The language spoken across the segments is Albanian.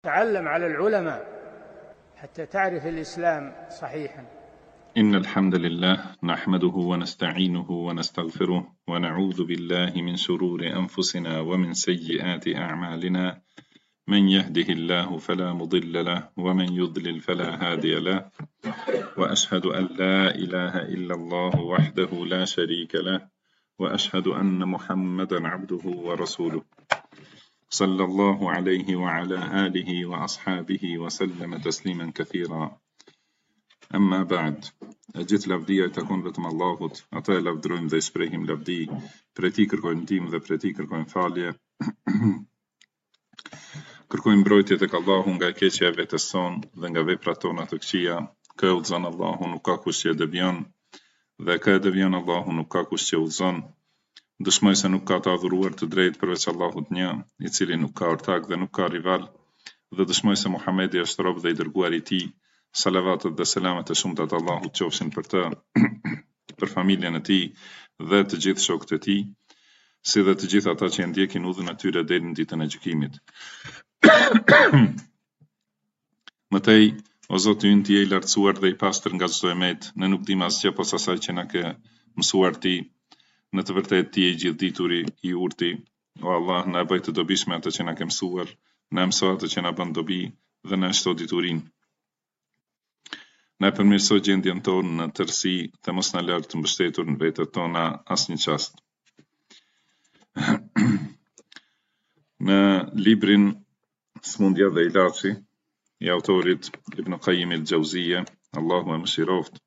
تعلم على العلماء حتى تعرف الإسلام صحيحا. إن الحمد لله نحمده ونستعينه ونستغفره ونعوذ بالله من شرور أنفسنا ومن سيئات أعمالنا، من يهده الله فلا مضل له ومن يضلل فلا هادي له، وأشهد أن لا إله إلا الله وحده لا شريك له، وأشهد أن محمدا عبده ورسوله صلى الله عليه وعلى آله وأصحابه وسلم تسليما كثيرا. أما بعد, gjithë lavdia të takon vetëm Allahut, ata e lavdrojmë dhe shprehim lavdi, për ti kërkojmë ndihmë dhe për ti kërkojmë falje. Kërkojmë mbrojtje tek Allahu nga keqja e vetes son dhe nga veprat tona të këqija. Kë udhëzon Allahu nuk ka kush që e devion, dhe kë e devion Allahu nuk ka kush që udhëzon. Dëshmoj se nuk ka të adhuruar të drejtë përveç Allahut një, i cili nuk ka ortak dhe nuk ka rival, dhe dëshmoj se Muhamedi është rob dhe i dërguar i tij. Salavatet dhe selamet e shumta të Allahut qofshin për të, për familjen e tij dhe të gjithë shokët e tij, si dhe të gjithë ata që e ndjekin udhën e tyre deri në ditën e gjykimit. Mëtej, o Zoti ynë, ti je i lartësuar dhe i pastër nga çdo emet, ne nuk dimë asgjë posa asaj që na ke mësuar ti. Në të vërtetë ti je i gjithdituri, i urti. O Allah, na bëj të dobishme atë që na ke mësuar, na mëso atë që na bën dobi dhe na shto diturinë. Na përmirëso gjendjen tonë në tërësi dhe mos na lër të mbështetur në vetët tona asnjë çast. Në librin Smundja dhe Ilaçi i autorit Ibn Qayyim el-Jauziyje, Allahu e mëshiroft,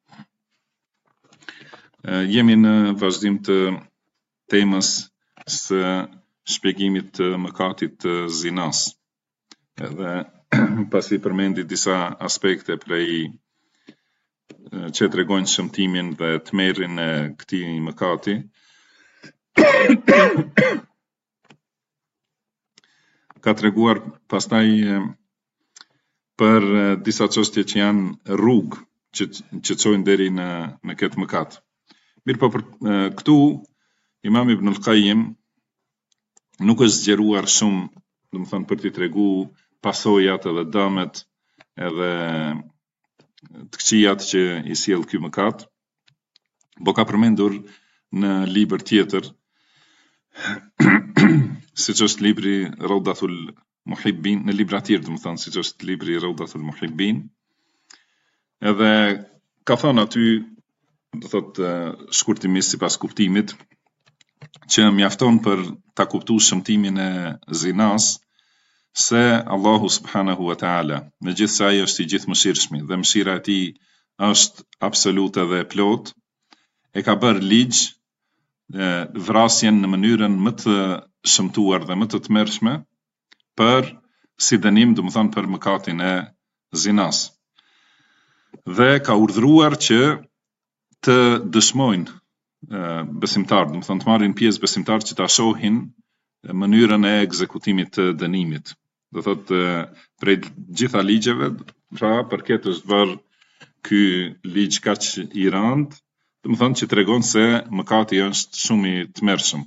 jemi në vazhdim të temës së shpjegimit të mëkatit të zinas. Edhe pasi përmendi disa aspekte prej që tregojnë shëmtimin dhe tmerrin e këtij mëkati, ka treguar pastaj për disa çështje që janë rrugë që çojnë deri në këtë mëkat. Mirë po, për këtu Imam Ibn al-Qayyim nuk është zgjeruar shumë, domethënë për t'i treguar pasojat edhe dëmet edhe të këqijat që i sjell ky mëkat, po ka përmendur në libër tjetër, siç është libri Rawdatul Muhibbin, në libra tjerë domethënë, siç është libri Rawdatul Muhibbin, edhe ka thënë aty, do thotë shkurtimisht sipas kuptimit, që mjafton për ta kuptuar shëmtimin e zinas, se Allahu subhanahu wa ta'ala, me gjithë se ai është i gjithë mëshirshmi dhe mëshira e tij është absolute dhe plot, e ka bërë ligj vrasjen në mënyrën më të shëmtuar dhe më të tmerrshme për si dënim, domethënë për mëkatin e zinas. Dhe ka urdhëruar që të dëshmojnë besimtarë, domethënë të marrin pjesë besimtarë që ta shohin mënyrën e ekzekutimit të dënimit. Do thotë prej gjitha ligjeve, pra përket është bërë ky ligj kaq i rëndë, domethënë që tregon se mëkati është shumë i tmerrshëm.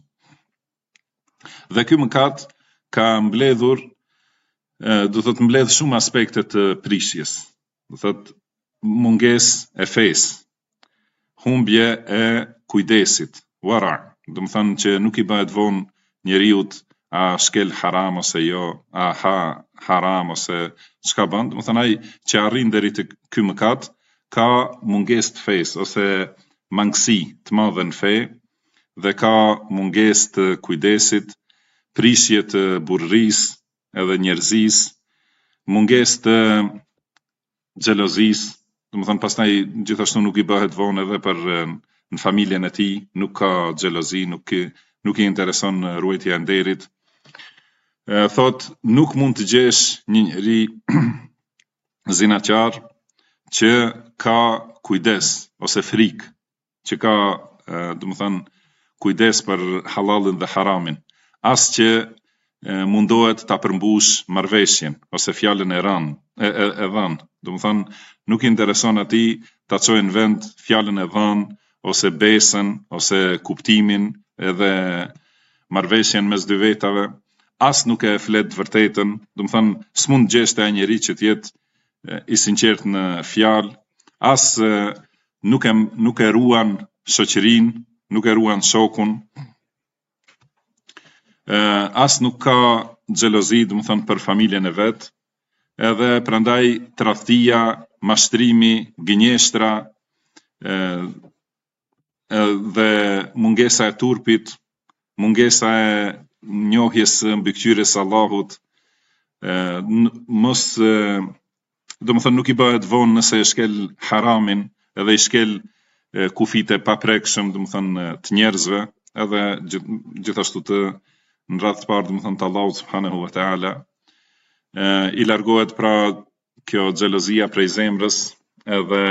Dhe ky mëkat ka mbledhur, do thotë mbledh shumë aspekte të prishjes. Do thotë mungesë e fesë, humbje e kujdesit, wara, domethënë që nuk i bëhet vonë njeriut a shkel haram ose jo, a ha haram ose çka bën, domethënë ai që arrin deri te ky mëkat ka mungesë të fesë ose mangësi të madhe në fe dhe ka mungesë të kujdesit, prishje të burrisë edhe njerëzisë, mungesë të xhelozisë, domethënë pastaj gjithashtu nuk i bëhet vonë edhe për në familjen e tij, nuk ka xhelozi, nuk i intereson ruajtja e nderit. Thot, nuk mund të gjesh një njeri zinaqar që ka kujdes ose frikë, që ka domethënë kujdes për halalin dhe haramin, as që mundohet ta përmbush marrveshjen ose fjalën e dhënë. Domethënë nuk i intereson atij ta çojë në vend fjalën e dhënë ose besën ose kuptimin edhe marrveshjen mes dy vetave, as nuk e flet vërtetën, do të thënë s'mund gjeshte ai njeri që të jetë i sinqert në fjalë, as nuk e ruan shoqërinë, nuk e ruan shokun, as nuk ka xhelozi, do të thënë për familjen e vet, edhe prandaj tradhtia, mashtrimi, gënjeshtra, dhe mungesa e turpit, mungesa e njohjes së mbikëqyrjes së Allahut, mos do të thënë nuk i bëhet vonë nëse e shkel haramin edhe i shkel kufit e paprekshëm, do të thënë të njerëzve, edhe gjithashtu të në radhë të parë, do të thënë të Allahut subhanahu wa taala, i largohet pra kjo xhelozia prej zemrës, edhe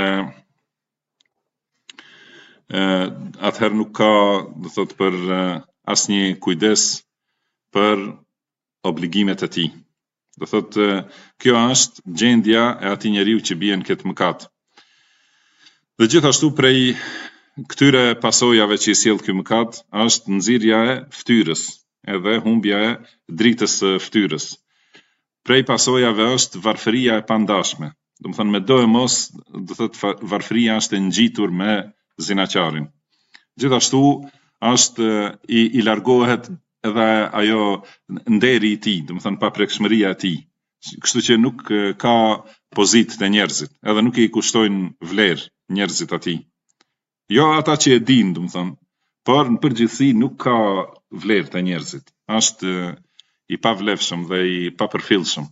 atëherë nuk ka, do thotë, për asnjë kujdes për obligimet e tij. Do thotë, kjo është gjendja e atij njeriu që bie në këtë mëkat. Dhe gjithashtu prej këtyre pasojave që i sjell ky mëkat është nxirrja e fytyrës, edhe humbja e dritës së fytyrës. Prej pasojave është varfëria e pandashme. Do të thënë me do e mos, do thotë varfëria është e ngjitur me zinaqarin. Gjithashtu është i largohet edhe ajo nderi i tij, do të thënë paprekshmëria e tij. Kështu që nuk ka pozitë të njerëzit, edhe nuk i kushtojnë vlerë njerëzit atij. Jo ata që e dinë, do të thënë, por në përgjithësi nuk ka vlerë të njerëzit. Është i pavlefshëm dhe i papërfillshëm.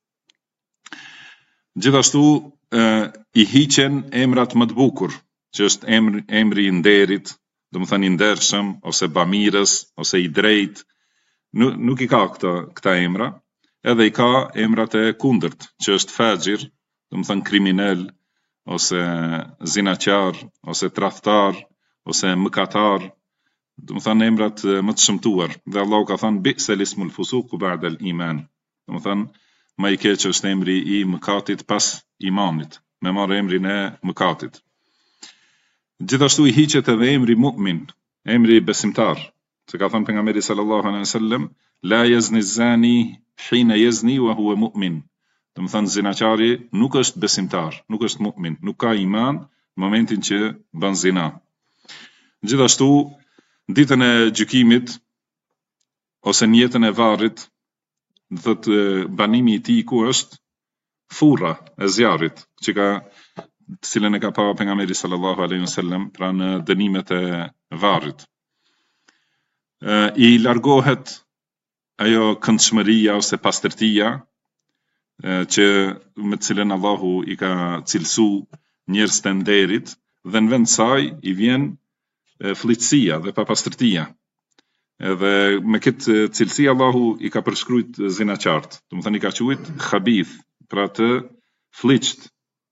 Gjithashtu i hiqen emrat më të bukur, që është emri i nderit, do të thënë i ndershëm, ose bamirës, ose i drejt, nuk i ka këta emra, edhe i ka emrat e kundërt, që është fajir, do të thënë kriminal, ose zinaqar, ose tradhtar, ose mëkatar, do të thënë emrat më të shëmtuar. Dhe Allahu ka thënë bi'sal ismul fusuq ba'da al-iman. Do të thënë më i keq është emri i mëkatit pas imanit, me marrë emrin e mëkatit. Gjithashtu i hiqet edhe emri mu'min, emri besimtar, se ka thënë pejgamberi sallallahu alaihi wasallam, la yazni zani hina yazni wa huwa mu'min. Do të thënë zinaqari nuk është besimtar, nuk është mu'min, nuk ka iman në momentin që bën zina. Gjithashtu ditën e gjykimit ose në jetën e varrit, do thotë banimi i tij ku është furra e zjarrit, që ka të cilën e ka pa pejgamberi sallallahu alaihi wasallam pra në dënimet e varrit. I largohet ajo këndshmëria ose pastërtia që me të cilën Allahu i ka cilësu njerëz të nderit, dhe në vend saj i vjen fllitësia dhe papastërtia. Edhe me këtë cilësi Allahu i ka përshkruajt zinaqart, do të thënë i ka quajt khabith, pra të fllitshët,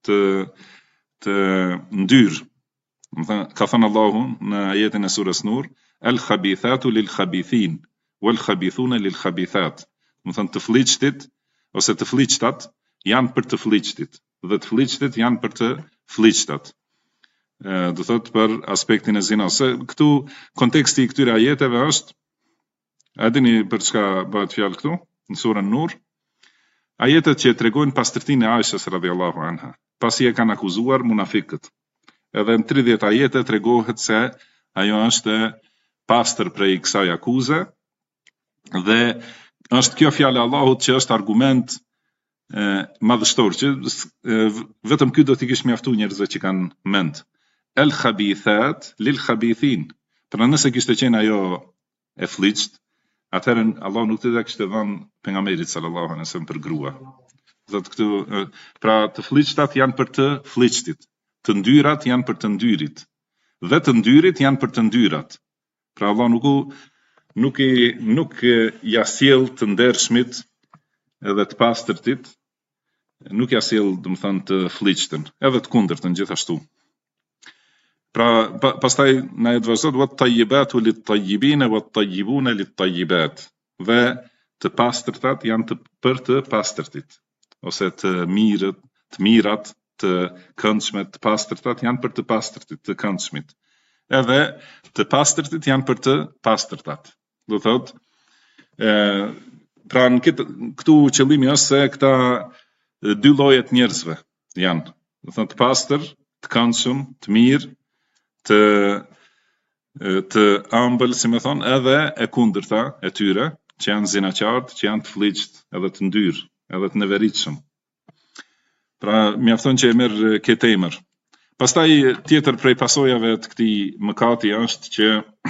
të ndyr. Ka thënë Allahu në ajetin e surës Nur, el khabithatu lil khabithin wal khabithuna lil khabithat. Do të thënë të fllitshtit ose të fllitshtat janë për të fllitshtit dhe të fllitshtit janë për të fllitshtat. Do thotë për aspektin e zinas. Këtu konteksti i këtyre ajeteve është, a dini për çka bëhet fjalë këtu në surën Nur? Ajetet që tregojnë pastërtinë e Aishës radhiyallahu anha, pasi e kanë akuzuar munafikët. Edhe në 30 ajete tregohet se ajo është pastër prej kësaj akuze, dhe është kjo fjalë e Allahut që është argument madhështor, që vetëm ky do t'i kish mjaftuar njerëzve që kanë mend. El khabithat lil khabithin. Pra nëse kishte qenë ajo e fllitsht, atëherë Allah nuk t'i kishte dhënë pejgamberit sallallahu alaihi wasallam për grua. Thotë këtu, pra të fllitshtat janë për të fllitshtit, të ndyrat janë për të ndyrit, dhe të ndyrit janë për të ndyrat. Pra Allah nuk ja sjell të ndershmit edhe të pastërtit, nuk ja sjell, do të thënë, të fllitshtën, edhe të kundërtën gjithashtu. Pra pastaj na e vazhdon wat tayyibatu lit tayyibin wat tayyibuna lit tayyibat. Dhe të pastërtat janë për të pastërtit, ose të mirat, të këndshmet, të pastërtat janë për të pastërtit, të këndshmit. Edhe të pastërtit janë për të pastërtat. Do thotë, Pra në këtu qëllimi është se këta dy llojet njerëzve janë, do të thonë të pastër, të këndshëm, të mirë, të ëmbël, si më thonë, edhe e kundërta e tyre, që janë zinaqartë, që janë të fliqët, edhe të ndyrë, edhe të neveritshëm. Pra, mjafton që e merr këtë emër. Pastaj tjetër prej pasojave të këtij mëkati është që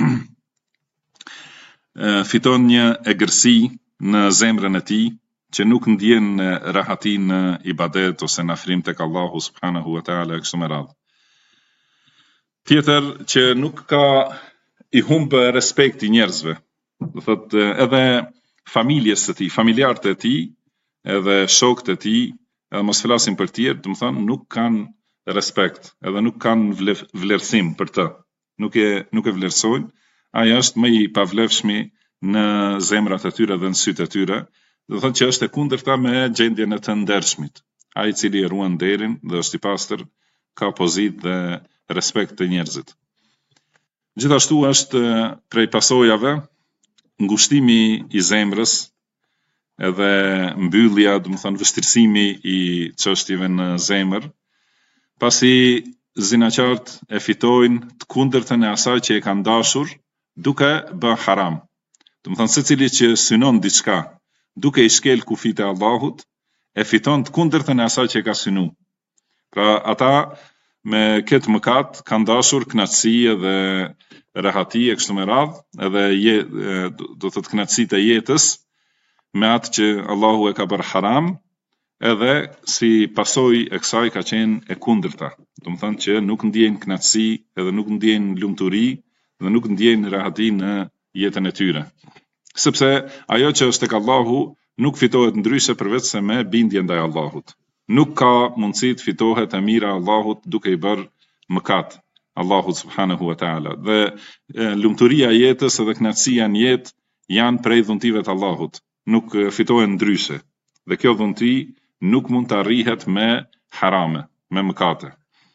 fiton një egërsi në zemrën e tij, që nuk ndjen rahati në ibadet ose në afrim tek Allahu subhanahu wa taala kështu me radhë. Tjetër që nuk ka i humbë respekti njerëzve. Do thotë edhe familjes së tij, familjarët e tij, edhe shokët e tij, edhe mos flasim për tjerë, do të thonë nuk kanë respekt, edhe nuk kanë vlerësim për të. Nuk e vlerësojnë. Ai është më i pavlefshmi në zemrat e tyre dhe në sytë e tyre. Do thotë që është e kundërta me gjendjen e të ndershmit. Ai i cili e ruan nderin dhe është i pastër ka pozitë dhe respekt të njerëzit. Gjithashtu është prej pasojave ngushtimi i zemrës edhe mbyllja, do të thonë vështirësimi i çështjeve në zemër, pasi zinaqart e fitojnë të kundërtën e asaj që e kanë dashur duke bë haram. Do të thonë secili që synon diçka duke i shkel kufit e Allahut, e fiton të kundërtën e asaj që e ka synu. Pra ata me këtë mëkat kanë dashur kënaqësi edhe rahati e kështu me radhë, edhe do thotë kënaqësitë e jetës me atë që Allahu e ka bërë haram, edhe si pasojë e kësaj ka qenë e kundërta. Do të thonë që nuk ndjejnë kënaqësi, edhe nuk ndjejnë lumturi, dhe nuk ndjejnë rahati në jetën e tyre. Sepse ajo që është tek Allahu nuk fitohet ndryshe përveç se me bindje ndaj Allahut. Nuk ka mundësi të fitohet e mira Allahut duke i bërë mëkat Allahut subhanahu wa taala. Dhe lumturia e jetës edhe kënaqësia në jetë janë prej dhuntive të Allahut. Nuk fitohen ndryshe. Dhe kjo dhunti nuk mund të arrihet me harame, me mëkate.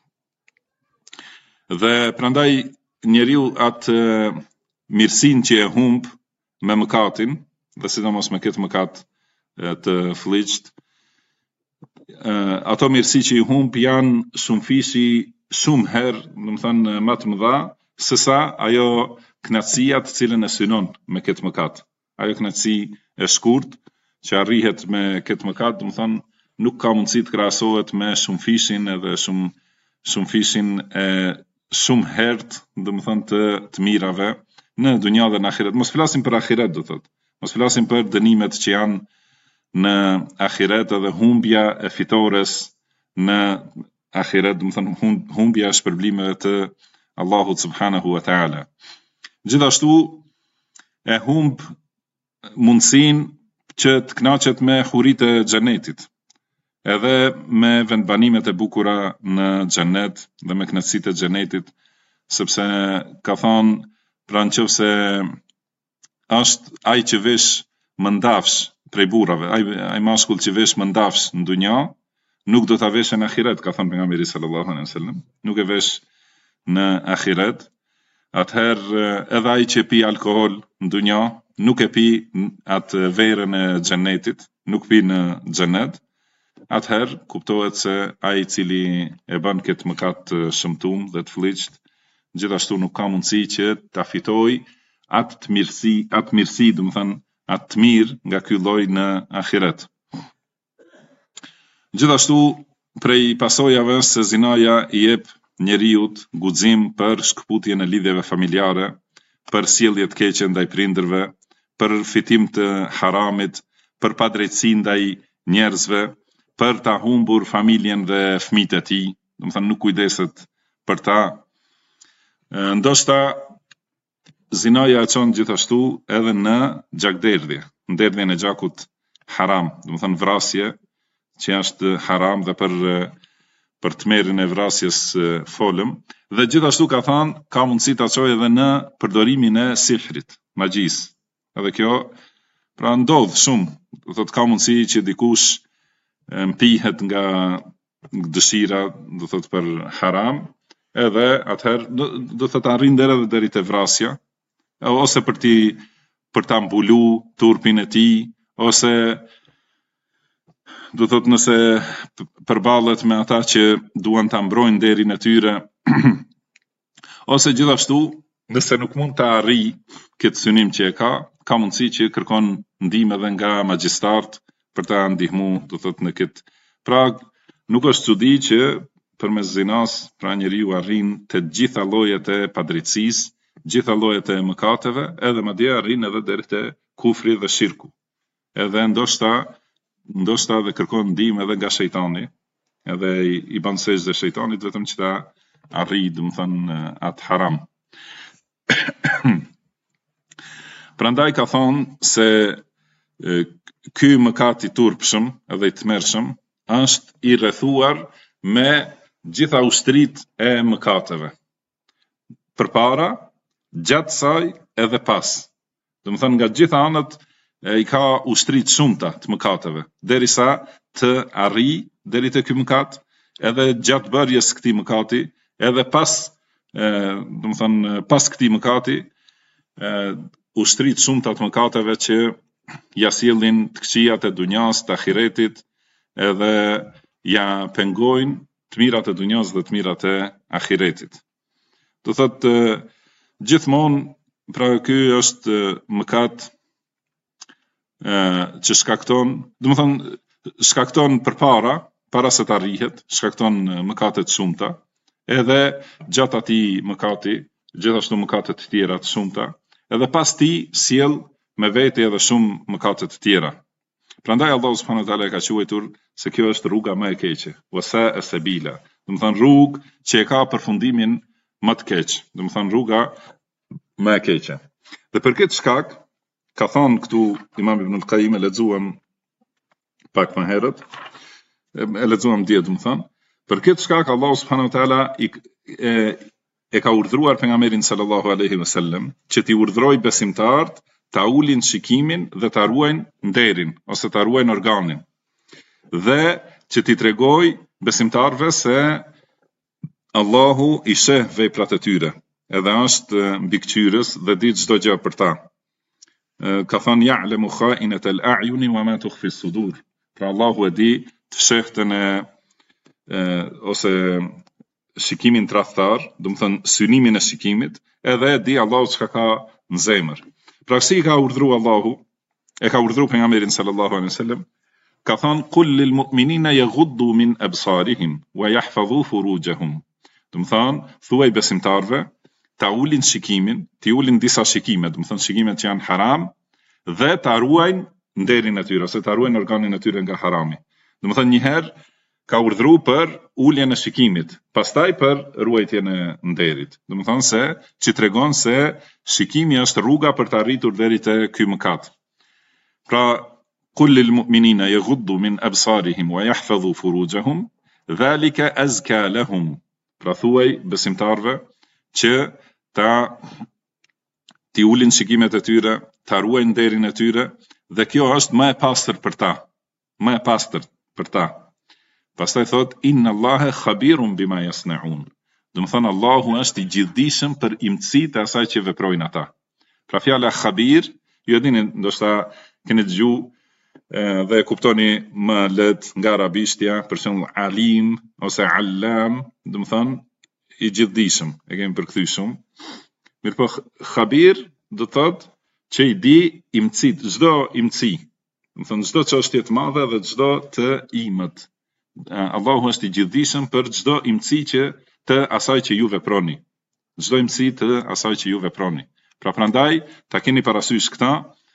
Dhe prandaj njeriu atë mirësinë që e humb me mëkatin, dhe sidomos me këtë mëkat të fliqt, ato mirësi që i humb janë shumë herë, do të thënë më të mëdha, sesa ajo kënaqësia të cilën e synon me këtë mëkat. Ajo kënaqësi e shkurt që arrihet me këtë mëkat, do të thënë nuk ka mundësi të krahasohet me shumëfishin edhe shumëfishin e shumë herët, do të thënë të mirave në dunja dhe në ahiret. Mos flasim për ahiret, do thotë. Mos flasim për dënimet që janë në ahiret edhe humbja e fitores në ahiret, do të thënë humbja e shpërblimeve të Allahut subhanahu wa taala. Gjithashtu e humb mundësinë që të kënaqet me huritë e xhenetit, edhe me vendbanimet e bukura në xhenet dhe me kënaqësitë e xhenetit, sepse ka thënë pra nëse është ai që vesh mëndafsh prej burrave, ai mashkull që vesh mëndafsh në dunja, nuk do ta veshë në ahiret, ka thënë pejgamberi sallallahu alaihi wasallam. Nuk e vesh në ahiret. Atëherë edhe ai që pi alkool në dunja, nuk e pi atë verën e xhenetit, nuk pi në xhenet. Atëherë kuptohet se ai i cili e bën këtë mëkat të shëmtuar dhe të fliqt, gjithashtu nuk ka mundësi që ta fitojë atë mirësi, do të thënë atë të mirë nga ky lloj në ahiret. Gjithashtu prej pasojave se zinaja i jep njeriut guxim për shkputjen e lidhjeve familjare, për sjellje të keqe ndaj prindërve, për fitim të haramit, për padrejtësi ndaj njerëzve, për ta humbur familjen dhe fëmijët e tij, do të thënë nuk kujdeset për ta. Ndoshta zinaja e çon gjithashtu edhe në gjakderdhje, nderdhjen e gjakut haram, do të thënë vrasje, që është haram dhe për tmerrin e vrasjes folëm, dhe gjithashtu ka thënë ka mundësi ta çojë edhe në përdorimin e sihrit, magjis. Edhe kjo pra ndodh shumë, do thotë ka mundësi që dikush mpihet nga dëshira, do thotë për haram, edhe atëherë do thotë arrin deri te vrasja, ose për ta mbulu turpin e tij, ose do thot nëse përballet me ata që duan ta mbrojnë derin e tyre, ose gjithashtu nëse nuk mund ta arrijë këtë synim që e ka mundësi që kërkon ndihmë edhe nga magjistart për ta ndihmuar, do thot në këtë. Pra nuk është çudi që përmes zinas, pra njeriu arrin të gjitha llojet e padrejtësisë, gjitha llojet e mëkateve, edhe madje arrin edhe deri te kufri dhe shirku. Edhe ndoshta dhe kërkon ndihmë edhe nga shejtani, edhe i bën sejdë shejtanit vetëm që ta arrijë, domethënë atë haram. Prandaj ka thonë se ky mëkat i turpshëm edhe i tmerrshëm është i rrethuar me gjitha ushtrit e mëkateve. Përpara, gjatë saj edhe pas. Domethënë nga gjitha anët i ka ushtrit shumëta të mëkateve, derisa të arrijë deri te ky mëkat, edhe gjatë bërjes këtij mëkati, edhe pas, domethënë pas këtij mëkati, ushtrit shumëta të mëkateve që ja sjellin të këqijat e dunjas, të ahiretit, edhe ja pengojnë të mirat e dunjas dhe të mirat e ahiretit. Do thotë gjithmonë, pra ky është mëkat që shkakton para se të arrihet, shkakton mëkate të shumta, edhe gjatë atij mëkati, gjithashtu mëkate të tjera të shumta, edhe pas tij sjell me vete edhe shumë mëkate të tjera. Prandaj Allahu subhanahu wa taala ka quajtur se kjo është rruga më e keqe, wasa as-sabila. Domethënë rrugë që e ka përfundimin më të keq, domethënë rruga më e keqe. Dhe për këtë shkak ka thonë këtu Imam Ibn al-Qayyim, e lexuam pak më herët, e lexuam dje, domethënë, për këtë shkak Allahu subhanahu wa taala e ka urdhëruar pejgamberin sallallahu alaihi wasallam që t'i urdhëroj besimtarët ta ulin shikimin dhe ta ruajnë nderin ose ta ruajnë organin. Dhe që t'i tregoj besimtarëve se Allahu i sheh veprat e tyre, edhe është mbikëqyrës dhe di çdo gjë për ta. Ka thënë ya'lamu kha'inatal a'yuni wa ma tukhfi as-sudur. Pra Allahu e di të fshehtën ose shikimin tradhtar, domethënë synimin e shikimit, edhe e di Allahu çka ka në zemër. Pra si ka urdhëruar Allahu, e ka urdhëruar pejgamberin sallallahu alaihi wasallam, ka thënë qul lil mu'minina yaghuddu min absarihim wa yahfazu furujahum. Domethënë thuaj besimtarve ta ulin shikimin, ti ulin disa shikime, domethënë shikimet që janë haram, dhe ta ruajnë nderin e tyre, ose ta ruajnë organin e tyre nga harami. Domethënë një herë ka urdhëruar për uljen e shikimit, pastaj për ruajtjen e nderit. Domethënë se që tregon se shikimi është rruga për të arritur deri te ky mëkat. Pra qul lil mu'minina yaghuddu min absarihim wa yahfazu furujahum, dhalika azka lahum. Pra thuaj besimtarve që ti ulin shikimet e tyre, ta ruajnë nderin e tyre, dhe kjo është më e pastër për ta. Më e pastër për ta. Pastaj thot inna Allaha khabirun bima yasnaun. Domethënë Allahu është i gjithdijshëm për imtësitë e asaj që veprojnë ata. Pra fjala khabir, ju e dini, ndoshta keni dëgjuar dhe e kuptoni më lehtë nga arabishtja, për shembull alim ose allam, domethënë i gjithdijshëm, e kemi përkthy shumë. Mirpo khabir do thotë që i di imtësit, çdo imtësi. Domethënë çdo çështje të madhe dhe çdo të imët. Allahu është i gjithdijshëm për çdo imtësi të asaj që ju veproni. Çdo imtësi të asaj që ju veproni. Pra prandaj ta keni parasysh këta,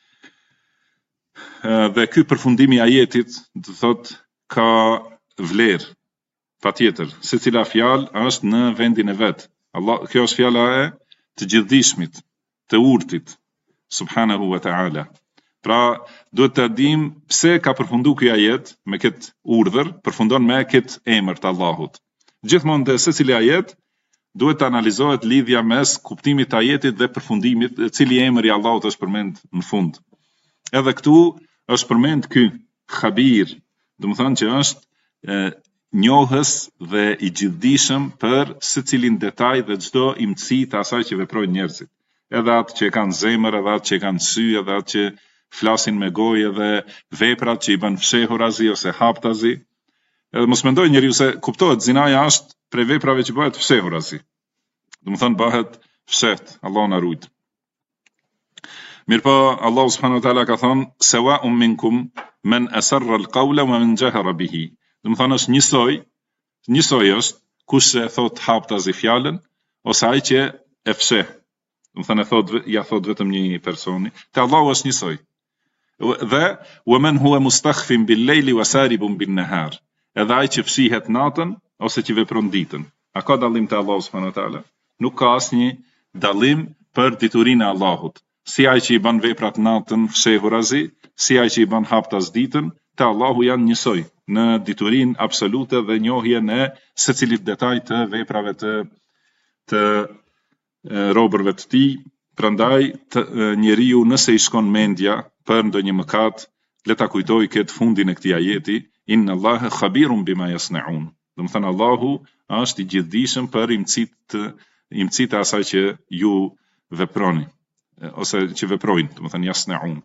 dhe ky përfundimi i ajetit do thotë ka vlerë. Patjetër, secila fjalë është në vendin e vet. Kjo është fjala e të gjithdijshmit, të urtit, subhanahu wa ta'ala. Pra, duhet të dim pse ka përfunduar ky ajet me këtë urdhër, përfundon me këtë emër të Allahut. Gjithmonë te secili ajet duhet të analizohet lidhja mes kuptimit të ajetit dhe përfundimit, cili emër i Allahut është përmend në fund. Edhe këtu është përmend ky khabir, domethënë që është njohës dhe i gjithdijshëm për secilin detaj dhe çdo imtësi të asaj që veprojnë njerëzit. Edhe atë që e kanë zemër, edhe atë që e kanë sy, edhe atë që flasin me gojë dhe veprat që I bën fshehurazi ose haptazi. Edhe mos mendoj njeriu se kuptohet zinaja është prej veprave që bëhet fshehurazi. Domethënë bëhet fsheht, Allah na ruaj. Mirpo Allah subhanahu wa taala ka thënë sawa'un minkum man asarra al-qawla wa man jahara bihi. Domethënë është njësoj është kush e thot haptazi fjalën ose ai që e fsheh. Domethënë ja thot vetëm një personi. Te Allahu është njësoj. Dhe wa man huwa mustakhfin bil-layli wa saribun bin-nahar. Edhe ai që fshihet natën ose që vepron ditën. A ka dallim te Allahu subhanahu wa taala? Nuk ka asnjë dallim për diturinë e Allahut. Si ai që I bën veprat natën fshehurazi, si ai që I bën haptas ditën, te Allahu janë njësoj në diturinë absolute dhe njohjen e secilit detaj të veprave të robërve të tij. Prandaj njeriu nëse I shkon mendja për ndonjë mëkat, le ta kujtoj këtë fundin e këtij ajeti, inna Allaha khabirun bima yasnaun. Domethënë Allahu është I gjithdijshëm për imëcit e asaj që ju veproni ose që veprojnë, domethënë yasnaun.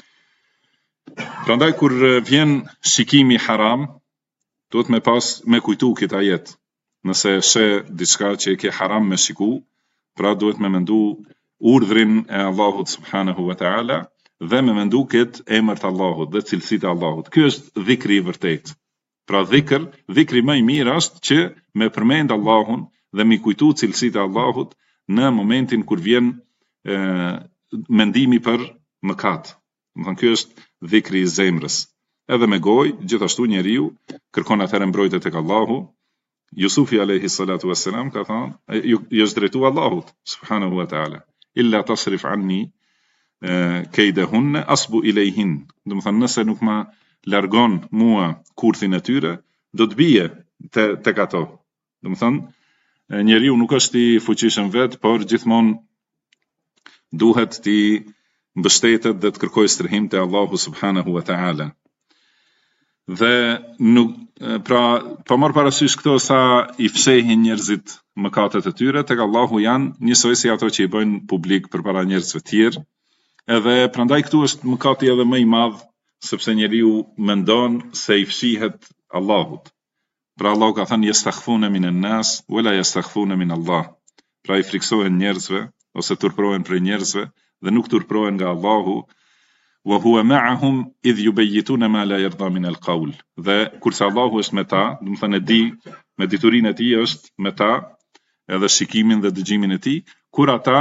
Prandaj kur vjen shikimi haram, duhet me kujtu këtë ajet. Nëse she diçka që ke haram me shiku, pra duhet me mendu urdhrin e Allahut subhanahu wa taala dhe me mendu këtë emër të Allahut dhe cilësitë e Allahut. Ky është dhikri I vërtet. Pra dhikri më I mirë është që me përmend Allahun dhe me kujtu cilësitë e Allahut në momentin kur vjen mendimi për mëkat. Domethënë ky është dhikri I zemrës. Edhe me gojë, gjithashtu njeriu kërkon atëherë mbrojtje tek Allahu. Jusufi alayhi salatu wassalam ka thënë, ju është drejtuar Allahut subhanahu wa taala. Illa tasrif anni kaydahunna asbu ilayhin. Domethënë nëse nuk ma largon mua kurthin e tyre, do të bie tek ato. Domethënë njeriu nuk është I fuqishëm vet, por gjithmonë duhet të mbështetet dhe të kërkojë strehim te Allahu subhanahu wa taala. Dhe nuk pa marr parasysh këto sa I fshehin njerëzit mëkatet e tyre, tek Allahu janë njësoj si ato që I bëjnë publik përpara njerëzve të tjerë. Edhe prandaj këtu është mëkati edhe më I madh, sepse njeriu mendon se I fshihet Allahut. Pra Allahu ka thënë yastakhfuna minan nas wala yastakhfuna min Allah. Pra I friksohen njerëzve ose turprohen prej njerëzve dhe nuk turprohen nga Allahu. Wa huwa ma'ahum idh yubayyituna ma la yarda min al-qawl. Dhe kurse Allahu është me ta, domethënë e di me diturinë e tij është me ta, edhe shikimin dhe dëgjimin e tij, kur ata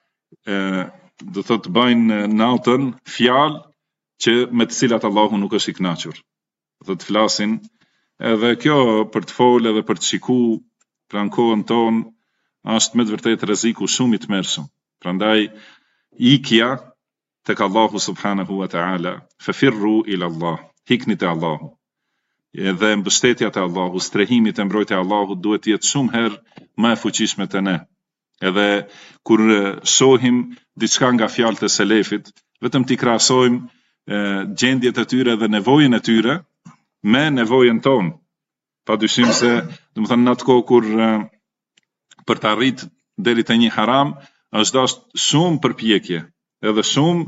do thotë bëjnë natën fjalë që me të cilat Allahu nuk është I kënaqur. Do të flasin, edhe kjo për të folë edhe për të shiku, pra në kohën tonë është me të vërtetë rreziku shumë I tmerrshëm. Prandaj ikja tek Allahu subhanahu wa taala, fafirru ila Allah, hikni te Allahu. Edhe mbështetja te Allahu, strehimi te mbrojtja e Allahut duhet të jetë shumë herë më e fuqishme te ne. Edhe kur shohim diçka nga fjalët e selefit, vetëm t'i krahasojmë gjendjet e tyre dhe nevojën e tyre me nevojën tonë. Padyshim se, domethënë në atë kohë kur për të arritur deri te një haram, është dashur shumë përpjekje, edhe shumë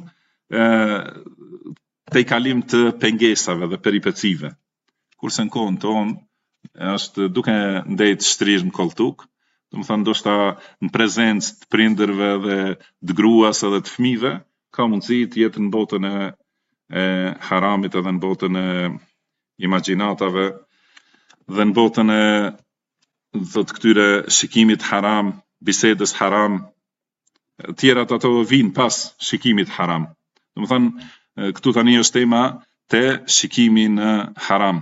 te I kalim të pengesave dhe peripecive. Kurse në kohën tonë është duke ndejt shtrirë në koltuk, domethënë ndoshta në prezencë të prindërve dhe të gruas edhe të fëmijëve, ka mundësi të jetë në botën e haramit edhe në botën e imagjinatave dhe në botën e thotë këtyre shikimit haram, bisedës haram, tjerat ato vinë pas shikimit haram. Domethënë këtu tani është tema te shikimi në haram.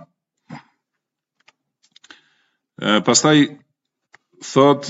Pastaj thot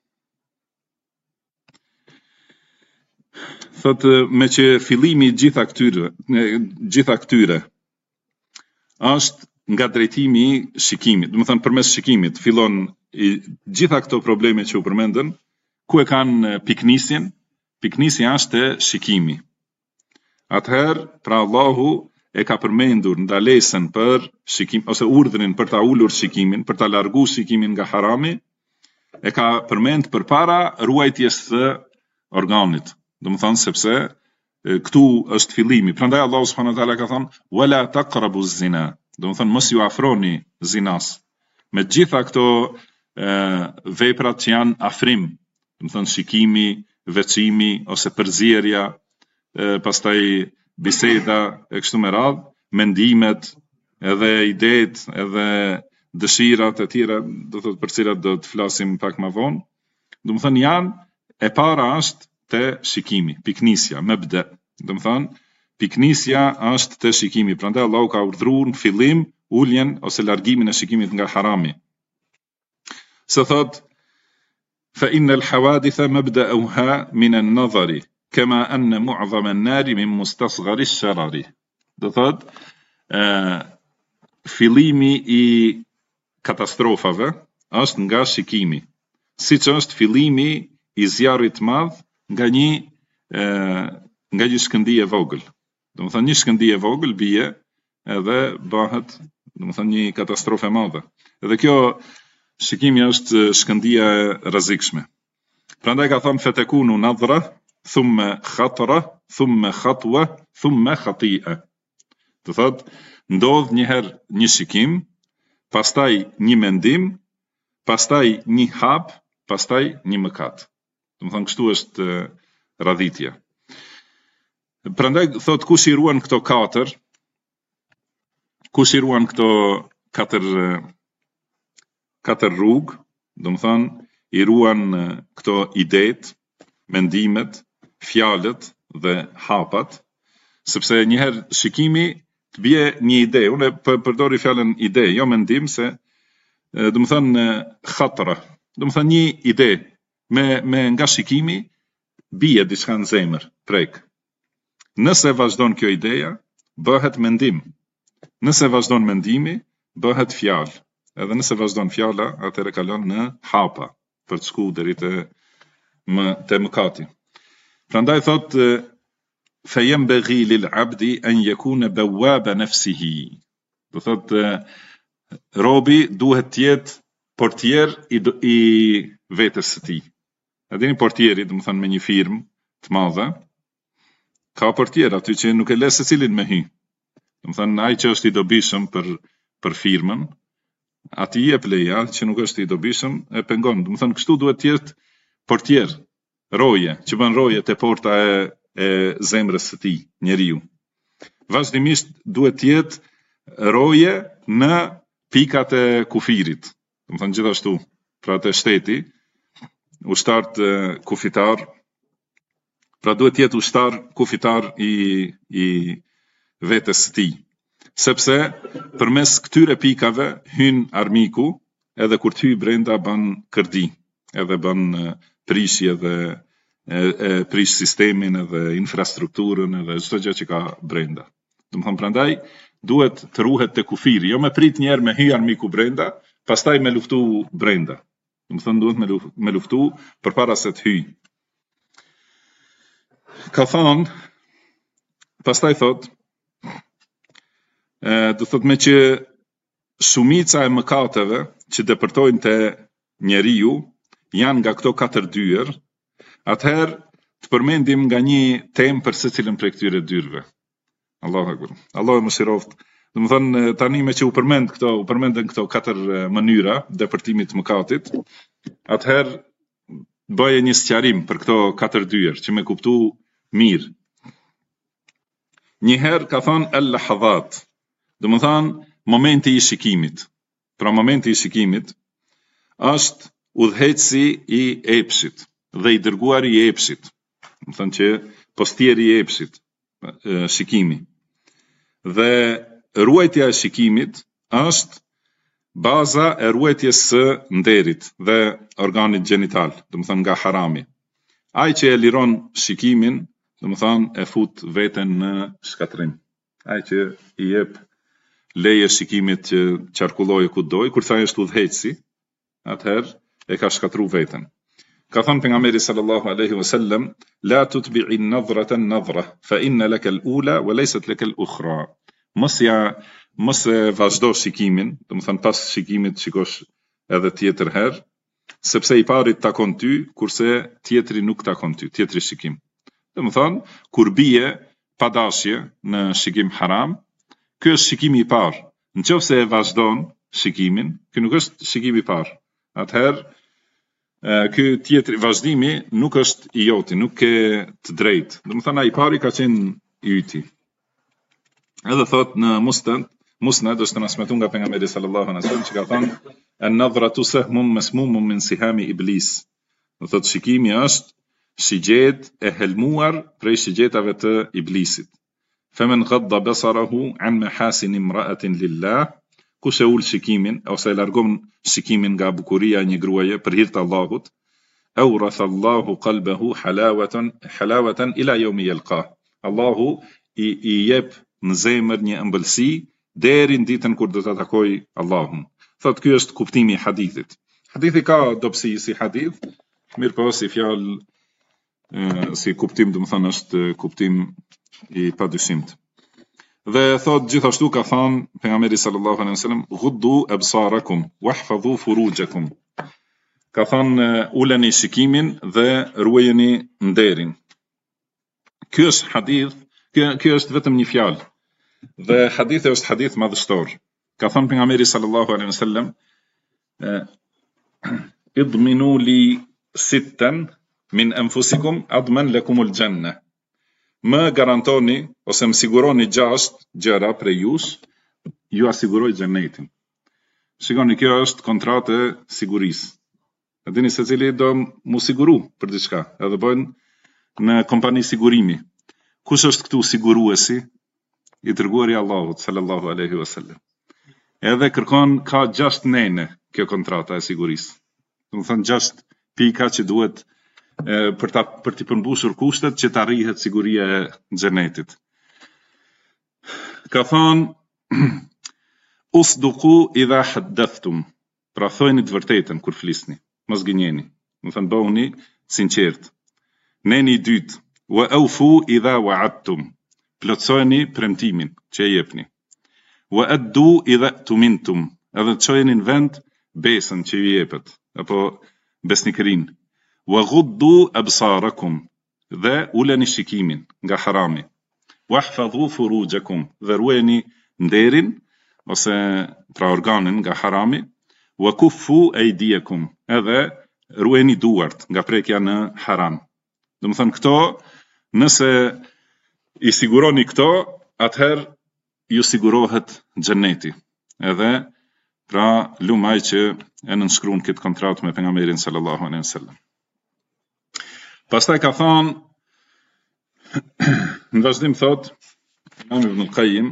me që fillimi gjitha këtyre është nga drejtimi I shikimit. Domethënë përmes shikimit fillon gjitha këto probleme që u përmendën, ku e kanë piknisjen? Piknisja është e shikimi. Atëherë, pra Allahu e ka përmendur ndalesën për shikim ose urdhrin për ta ulur shikimin, për ta larguar shikimin nga harami, e ka përmend përpara ruajtjes së organit. Domethënë sepse këtu është fillimi. Prandaj Allahu subhanahu wa taala ka thënë wala taqrabu zina. Do të thënë mos ju afroni zinas. Me gjitha këto veprat që janë afrim, do të thënë shikimi, veçimi ose përzierja, pastaj biseda e kështu me radhë, mendimet, edhe idetë, edhe dëshirat e tjera, do të thotë për cilat do të flasim pak më vonë. Do të thënë janë e para është te shikimi, piknisja, mebda. Do të thënë piknisja është te shikimi. Prandaj Allahu ka urdhëruar në fillim uljen ose largimin e shikimit nga harami. Se thot fa innal hawaditha mabda'uha min an-nazari kama anna mu'zama an-nari min mustasghari ash-sharari. Do thot fillimi i katastrofave është nga shikimi, siç është fillimi i zjarrit të madh nga një shkëndij e vogël. Do të thënë një shkëndij e vogël bie edhe bëhet, do të thënë një katastrofë e madhe. Edhe kjo shikimi është shkëndija e rrezikshme. Prandaj ka thënë fatakunu nadhra, thumma khatra, thumma khatwa, thumma khati'a. Do thotë ndodh një herë një shikim, pastaj një mendim, pastaj një hap, pastaj një mëkat. Do të thënë kështu është radhitja. Prandaj thot kush i ruan këto katër, kush i ruan këto katër rrugë, do të thënë i ruan këto idetë, mendimet, fjalët dhe hapat, sepse njëherë shikimi të bie një ide, unë përdori fjalën ide, jo mendim, se do të thënë khatra, do të thënë një ide, me nga shikimi bie diçka në zemër, prek. Nëse vazhdon kjo ideja, bëhet mendim. Nëse vazhdon mendimi, bëhet fjalë. Edhe nëse vazhdon fjala, atëherë kalon në hapa, për të shku deri te mëkati. Prandaj thot فَيَنْبَغِي لِلْعَبْدِ أَنْ يَكُونَ بَوَّابَ نَفْسِهِ. Do thot robi duhet të jetë portier i vetes së tij. A dini portieri, do të thënë me një firmë të madhe, ka portier aty që nuk e lë secilin me hy. Do të thënë ai që është i dobishëm për firmën, atij jep leja, që nuk është i dobishëm e pengon. Do të thënë kështu duhet të jetë portier, roje, që bën roje te porta e zemrës së tij, njeriu. Vazhdimisht duhet të jetë roje në pikat e kufirit. Do të thënë gjithashtu, pra te shteti, ushtar kufitar, pra duhet të jetë ushtar kufitar i vetes së tij. Sepse përmes këtyre pikave hyn armiku, edhe kur të hyj brenda bën kërdi, edhe bën prishje dhe prish sistemin edhe infrastrukturën edhe çdo gjë që ka brenda. Do të thënë prandaj duhet të ruhet te kufiri, jo me prit një herë me hy armiku brenda, pastaj me luftu brenda. Do të thënë duhet me luftu përpara se të hyj. Ka thënë, pastaj thot, do thot me që shumica e mëkateve që depërtojnë te njeriu janë nga këto katër dyer, atëherë të përmendim nga një temë për secilën prej këtyre dyrëve. Allahu akbar. Allahu më shiroft. Do të thënë tani me që u përmenden këto katër mënyra depërtimit të mëkatit, atëherë bëje një sqarim për këto katër dyer që me kuptu mirë. Njëherë ka thënë al-lahadhat, do të thënë momenti i shikimit. Pra momenti i shikimit është udhëheqësi i epshit dhe i dërguari i epshit. Do të thënë që postieri i epshit, shikimi. Dhe ruajtja e shikimit është baza e ruajtjes së nderit dhe organit gjenital, do të thënë nga harami. Ai që e liron shikimin, do të thënë e fut veten në shkatrim. Ai që i jep leje shikimit që qarkullojë ku doj, kur sa është udhëheqësi, atëherë e ka shkatru veten. Ka thënë pejgamberi sallallahu alaihi wasallam, la tutbi'i an-nadhrata an-nadhra, fa inna laka al-ula wa laysat laka al-ukhra. Mos e vazhdo shikimin, do të thënë pas shikimit shikosh edhe tjetër herë, sepse i pari takon ty, kurse tjetri nuk takon ty, tjetri shikim. Dhe më thonë, kur bie pa dashje në shikim haram, ky është shikimi i parë. Në qoftë se e vazhdon shikimin, ky nuk është shikimi i parë. Atëherë, ky tjetri vazhdimi nuk është i joti, nuk ke të drejtë. Dhe më thonë, ai pari ka qenë i yti. Edhe thot në Musnad është transmetuar nga pejgamberi sallallahu alaihi wasallam që ka thënë an-nadhratu sahmun masmumun min sihami iblis. Do thot shikimi është shigjet e helmuar prej shigjetave të iblisit. Faman ghadda basarahu an mahasin imra'atin lillah, kush e ul shikimin ose e largon shikimin nga bukuria e një gruaje për hir të Allahut, awratha Allahu qalbahu halawatan ila yawmi yalqah. Allahu i jep në zemër një ëmbëlsi deri në ditën kur do të takoj Allahun. Thot ky është kuptimi i hadithit. Hadithi ka dobësi si hadith, mirë po si fjalë si kuptim, do të thënë është kuptim i padyshimt. Dhe thot gjithashtu ka thënë pejgamberi sallallahu alaihi wasallam, "Ghuddu absarakum wahfadhu furujakum." Ka thënë uleni shikimin dhe ruajeni nderin. Ky është hadith, ky është vetëm një fjalë. Dhe hadithi është hadith madhështor. Ka thënë pejgamberi sallallahu alaihi wasallam, idminu li sittan min anfusikum adman lakumul janna. Më garantoni ose më siguroni 6 gjëra prej jush, ju asiguroj xhenetin. Shikoni, kjo është kontratë e sigurisë. E dini se cili do mu siguru për diçka, edhe bëjnë në kompani sigurimi. Kush është këtu siguruesi? I dërguari Allahut sallallahu alaihi wasallam. Edhe kërkon ka 6 nene kjo kontrata e sigurisë. Do të thënë 6 pika që duhet për të përmbushur kushtet që të arrihet siguria e xhenetit. Ka thënë usduqu idha haddathtum. Pra thoni të vërtetën kur flisni, mos gënjeni. Do të thënë bëhuni sinqert. Neni i dytë, wa awfu idha wa'adtum. Plotsojeni premtimin që e jepni. Wa addu idha tumintum. Edhe çojeni në vend besën që ju jepet, apo besnikërinë. Wa ghuddu absarakum. Dhe uleni shikimin nga harami. Wahfadhu furujakum. Dhe ruajeni nderin ose pra organin nga harami. Wa kuffu aydiyakum. Edhe ruajeni duart nga prekja në haram. Do të thënë këto, nëse i siguroni këto, atëherë ju sigurohet xheneti. Edhe pra lumaj që e nënshkruan këtë kontratë me pejgamberin sallallahu alaihi wasallam. Pastaj ka thënë në vazhdim thot Imam Ibn al-Qayyim,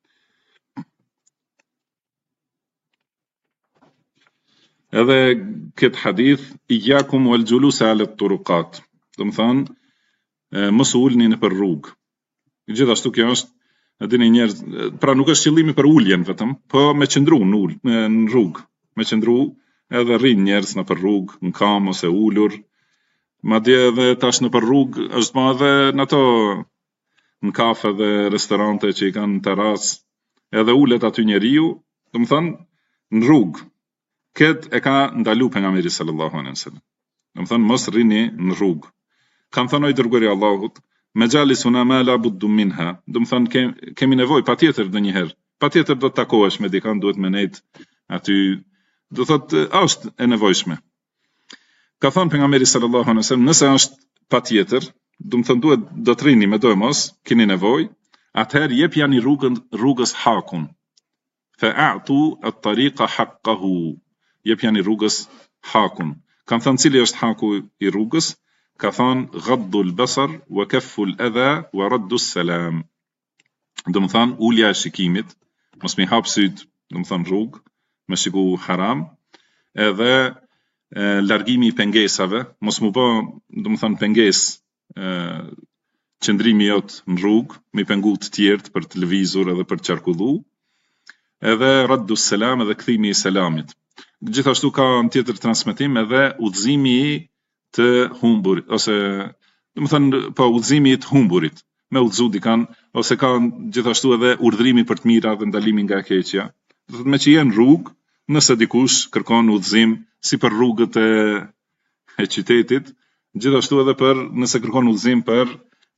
edhe këtë hadith iyyakum wal julus ala at-turuqat. Do të thënë mos ulni në për rrugë. Gjithashtu kjo është, e dini njerëz, pra nuk është qëllimi për uljen vetëm, po me qëndru në rrugë, me qëndru edhe rrin njerëz në për rrugë, në kam ose ulur, madje edhe tash në për rrugë është ma edhe në ato në kafe dhe restorante që i kanë terras, edhe ulet aty njeriu, do të thënë në rrugë. Këtë e ka ndalu pejgamberi sallallahu alaihi wasallam. Do të thënë mos rrini në rrugë. Kanë thënë ai dërguari i Allahut, me gjalisuna ma la buddu minha. Do të thënë kemi nevojë patjetër ndonjëherë. Patjetër do të takohesh me dikën, duhet me nejt aty. Do thotë është e nevojshme. Ka thënë pejgamberi sallallahu alaihi wasallam, nëse është patjetër, do të thënë do të rini me do mos, keni nevojë, atëherë jep janë rrugës hakun. Fa'atu at-tariqa haqqahu. Jep janë rrugës hakun. Kanë thënë cili është haku i rrugës? Ka thënë ghaddu al-basar wa kaffu al-adha wa raddu as-salam. Do të thënë ulja e shikimit, mos mi hap syt, do të thënë rrugë, me shiku haram, edhe largimi i pengesave, mos mu bë, do të thënë pengesë qëndrimi jot në rrugë, me pengu të tjerë për të lëvizur edhe për të qarkullu, edhe raddu as-salam edhe kthimi i selamit. Gjithashtu ka në tjetër transmetim edhe udhëzimi të humburit, ose do të thënë po udhëzimi të humburit, me udhëzu dikan, ose ka gjithashtu edhe urdhrimi për të mira dhe ndalimi nga e keqja. Do të thënë me që jenë rrugë, nëse dikush kërkon udhëzim si për rrugët e qytetit, gjithashtu edhe për nëse kërkon udhëzim për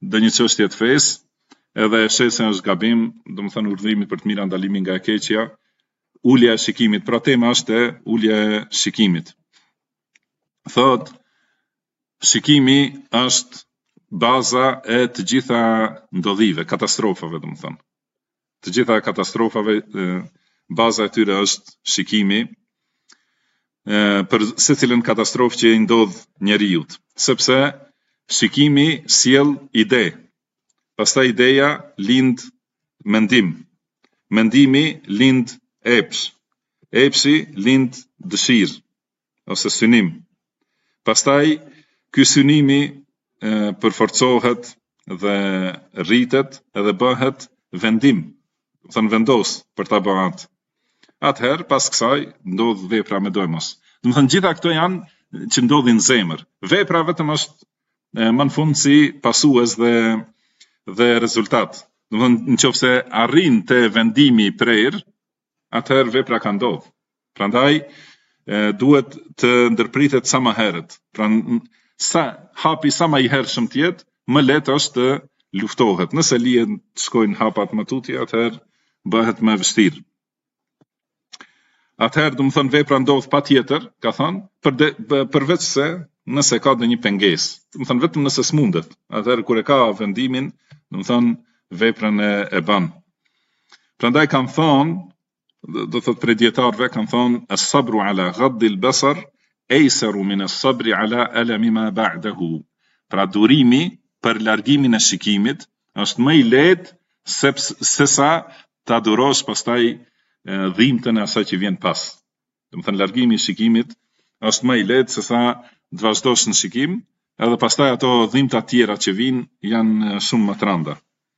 dhe një çështje të fesë, edhe sheh se është gabim, domethënë urdhërimi për të mirë ndalimin nga e keqja, ulja e shikimit, pra tema është e ulja e shikimit. Thot, shikimi është baza e të gjitha ndodhive, katastrofave, domethënë. Të gjitha katastrofave, baza e tyre është shikimi, për secilën katastrofë që i ndodh njeriut, sepse shikimi sjell ide. Pastaj ideja lind mendim. Mendimi lind epsh. Epshi lind dëshirë ose synim. Pastaj ky synimi përforcohet dhe rritet edhe bëhet vendim, thënë vendos për ta bërë atë. Atëherë, pas kësaj, ndodh vepra me dojmos. Domethënë gjitha këto janë që ndodhin në zemër. Vepra vetëm është më në fund si pasues dhe rezultat. Domethënë nëse arrin te vendimi i prerë, atëherë vepra ka ndodhur. Prandaj duhet të ndërpritet sa më herët. Pra hapi sa më i hershëm të jetë, më lehtë është të luftohet. Nëse lihen të shkojnë hapat më tutje, atëherë bëhet më vështirë. Atëherë, domethënë vepra ndodh patjetër, ka thënë, përveç se nëse ka ndonjë pengesë. Domethënë vetëm nëse s'mundet. Atëherë kur e ka vendimin, domethënë veprën e bën. Prandaj kanë thonë, do thot për dietarëve kanë thonë as-sabru ala ghadd al-basar aysaru min as-sabri ala alami ma ba'dahu. Pra durimi për largimin e shikimit është më i lehtë se sa ta durosh pastaj dhimbtën e asaj që vjen pas. Domethënë largimi i shikimit është më i lehtë se sa të vazhdosh në shikim, edhe pastaj ato dhimbta tjera që vijnë janë shumë më të rënda.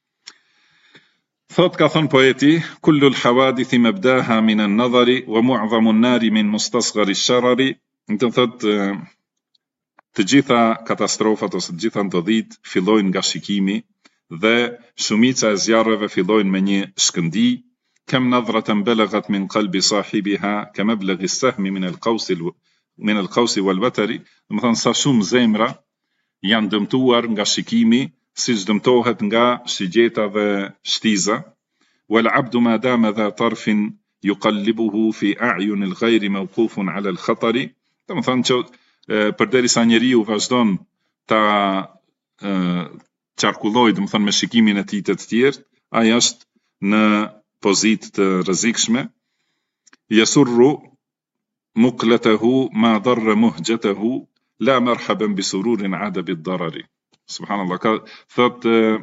Thot ka thënë poeti, kullu l-hawadithi mabdaha min an-nadhari wa mu'dhamu an-nari min mustasghari ash-sharari. Do thot të gjitha katastrofat ose të gjitha ndodhit fillojnë nga shikimi dhe shumica e zjarreve fillojnë me një shkëndi. Kam nadhratan balaghat min qalbi sahibiha ka mablaghi as-sahmi min al-qawsi wal-watari. Do thon sa shumë zemra janë dëmtuar nga shikimi, siç dëmtohet nga shigjeta dhe shtiza. Wal abdu ma dama dha tarfin yuqallibuhu fi a'yun al-ghayri mawqufun 'ala al-khatari. Do thon që përderisa njeriu vazhdon ta qarkullojë, do thon me shikimin e tij të tjerë, ai është në pozitë të rrezikshme. Yasurru muqlatahu ma darra muhjatahu la marhaban bi sururin 'ada bid-darari. Subhanallah, ka thot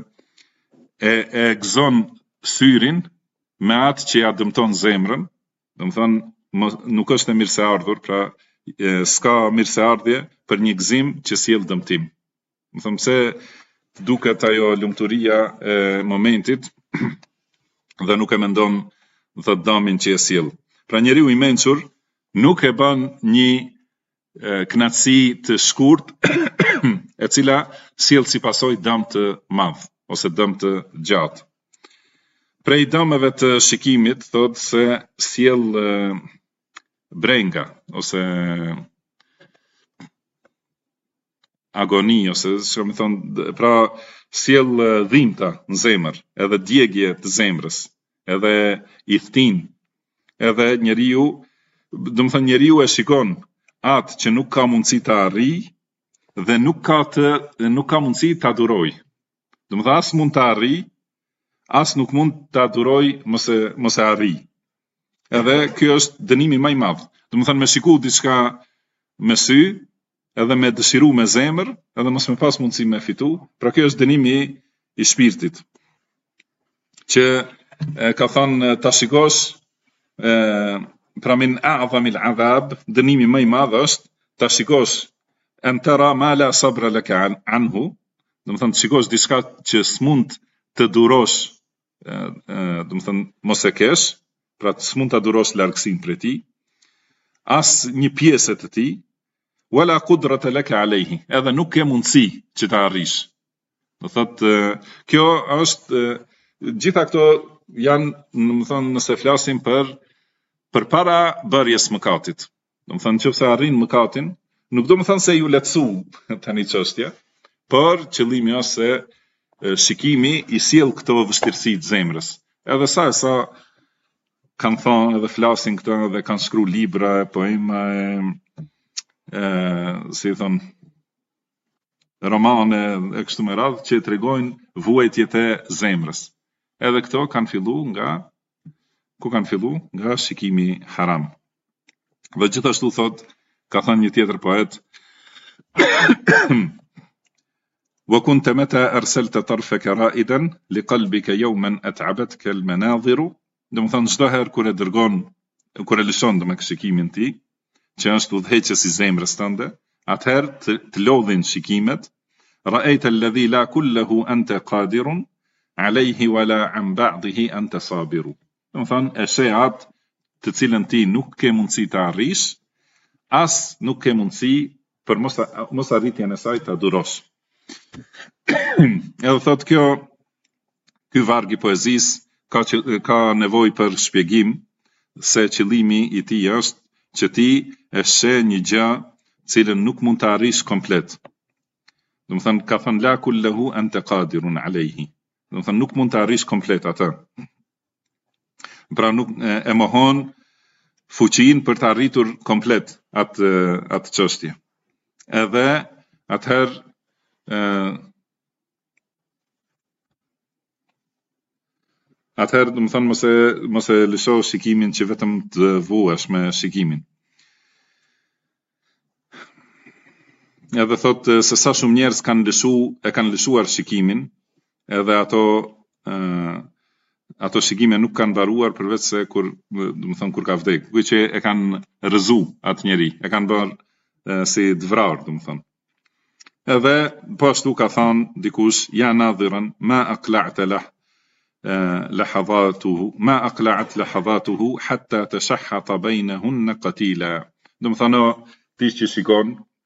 e gëzon syrin me atë që ja dëmton zemrën, do të thonë nuk është e mirëseardhur, pra s'ka mirëseardhje për një gëzim që sjell dëmtim. Do të thonë pse duket ajo lumturia e momentit dhe nuk e mendon dhe dëmin që e sjell. Pra njeriu i mençur nuk e bën një kënaqësi të shkurt e cila sjell si pasojë dëm të madh ose dëm të gjatë. Prej dëmeve të shikimit thot se sjell brenga ose agoni ose çfarë më thon, pra sjell dhimbta në zemër, edhe djegje të zemrës, edhe i ftin, edhe njeriu, do të thon njeriu e shikon atë që nuk ka mundësi ta arrijë dhe nuk ka mundësi ta duroj. Do të thon as mund ta arrijë, as nuk mund ta duroj mos e arrijë. Edhe ky është dënimi më i madh. Do të thon me shiku diçka me sy, edhe me dëshiru me zemër, edhe mos me pas mundësi me fitu, pra kjo është dënimi i shpirtit. Që ka thënë ta shikosh, pra min a'dhamil adhab, dënimi më i madh është ta shikosh an tara ma la sabra laka anhu, do të thënë të shikosh diçka që s'mund të durosh, do të thënë mos e kesh, pra s'mund ta durosh largësinë prej tij, as një pjesë të tij, wala qudrata laka alayhi, edhe nuk ke mundësi që ta arrish. Do thotë kjo është gjitha këto janë, do të thonë nëse flasim përpara bërjes mëkatit. Do të thonë nëse arrin mëkatin, nuk do të thonë se ju lehtësu tani çështja, por qëllimi është se shikimi I sjell këto vështirësi të zemrës. Edhe sa kanë thonë edhe flasin këto edhe kanë shkru libra, poema, si thonë, romane e kështu me radhë që tregojnë vuajtjet e zemrës. Edhe këto kanë fillu nga shikimi haram. Dhe gjithashtu thot, ka thënë një tjetër poet, وكنت متى أرسلت طرفك رائدا لقلبك يوما أتعبتك المناظر. Do të thonë çdo herë kur e lëshon domek shikimin ti, që është udhëheqës I zemrës tënde, atëherë të lodhin shikimet, رأيت الذي لا كله أنت قادر عليه ولا عن بعضه أنت صابر. Do të thonë e sheh atë të cilën ti nuk ke mundësi ta arrish, as nuk ke mundësi për mos arritjen e saj ta durosh. Edhe thot ky varg I poezisë ka nevojë për shpjegim se qëllimi I tij është që ti e sheh një gjë cilën nuk mund ta arrish komplet. Do të thënë ka thënë la kullahu anta qadirun alayhi. Do të thënë nuk mund ta arrish komplet atë. Pra nuk e mohon fuqinë për të arritur komplet atë çështje. Edhe atëherë do të thënë mos e lësho shikimin që vetëm të vuash me shikimin. Edhe thot se sa shumë njerëz kanë lëshuar shikimin, edhe ato shikime nuk kanë varuar përveç se kur ka vdek, kuj që e kanë rëzu atë njeri, e kanë bërë si dvrar, do të thonë. Edhe po ashtu ka thënë dikush, ja nadhiran ma aqla'at lahadhatuhu hatta tashahhata bainahunna qatila. Do të thonë ti që shikon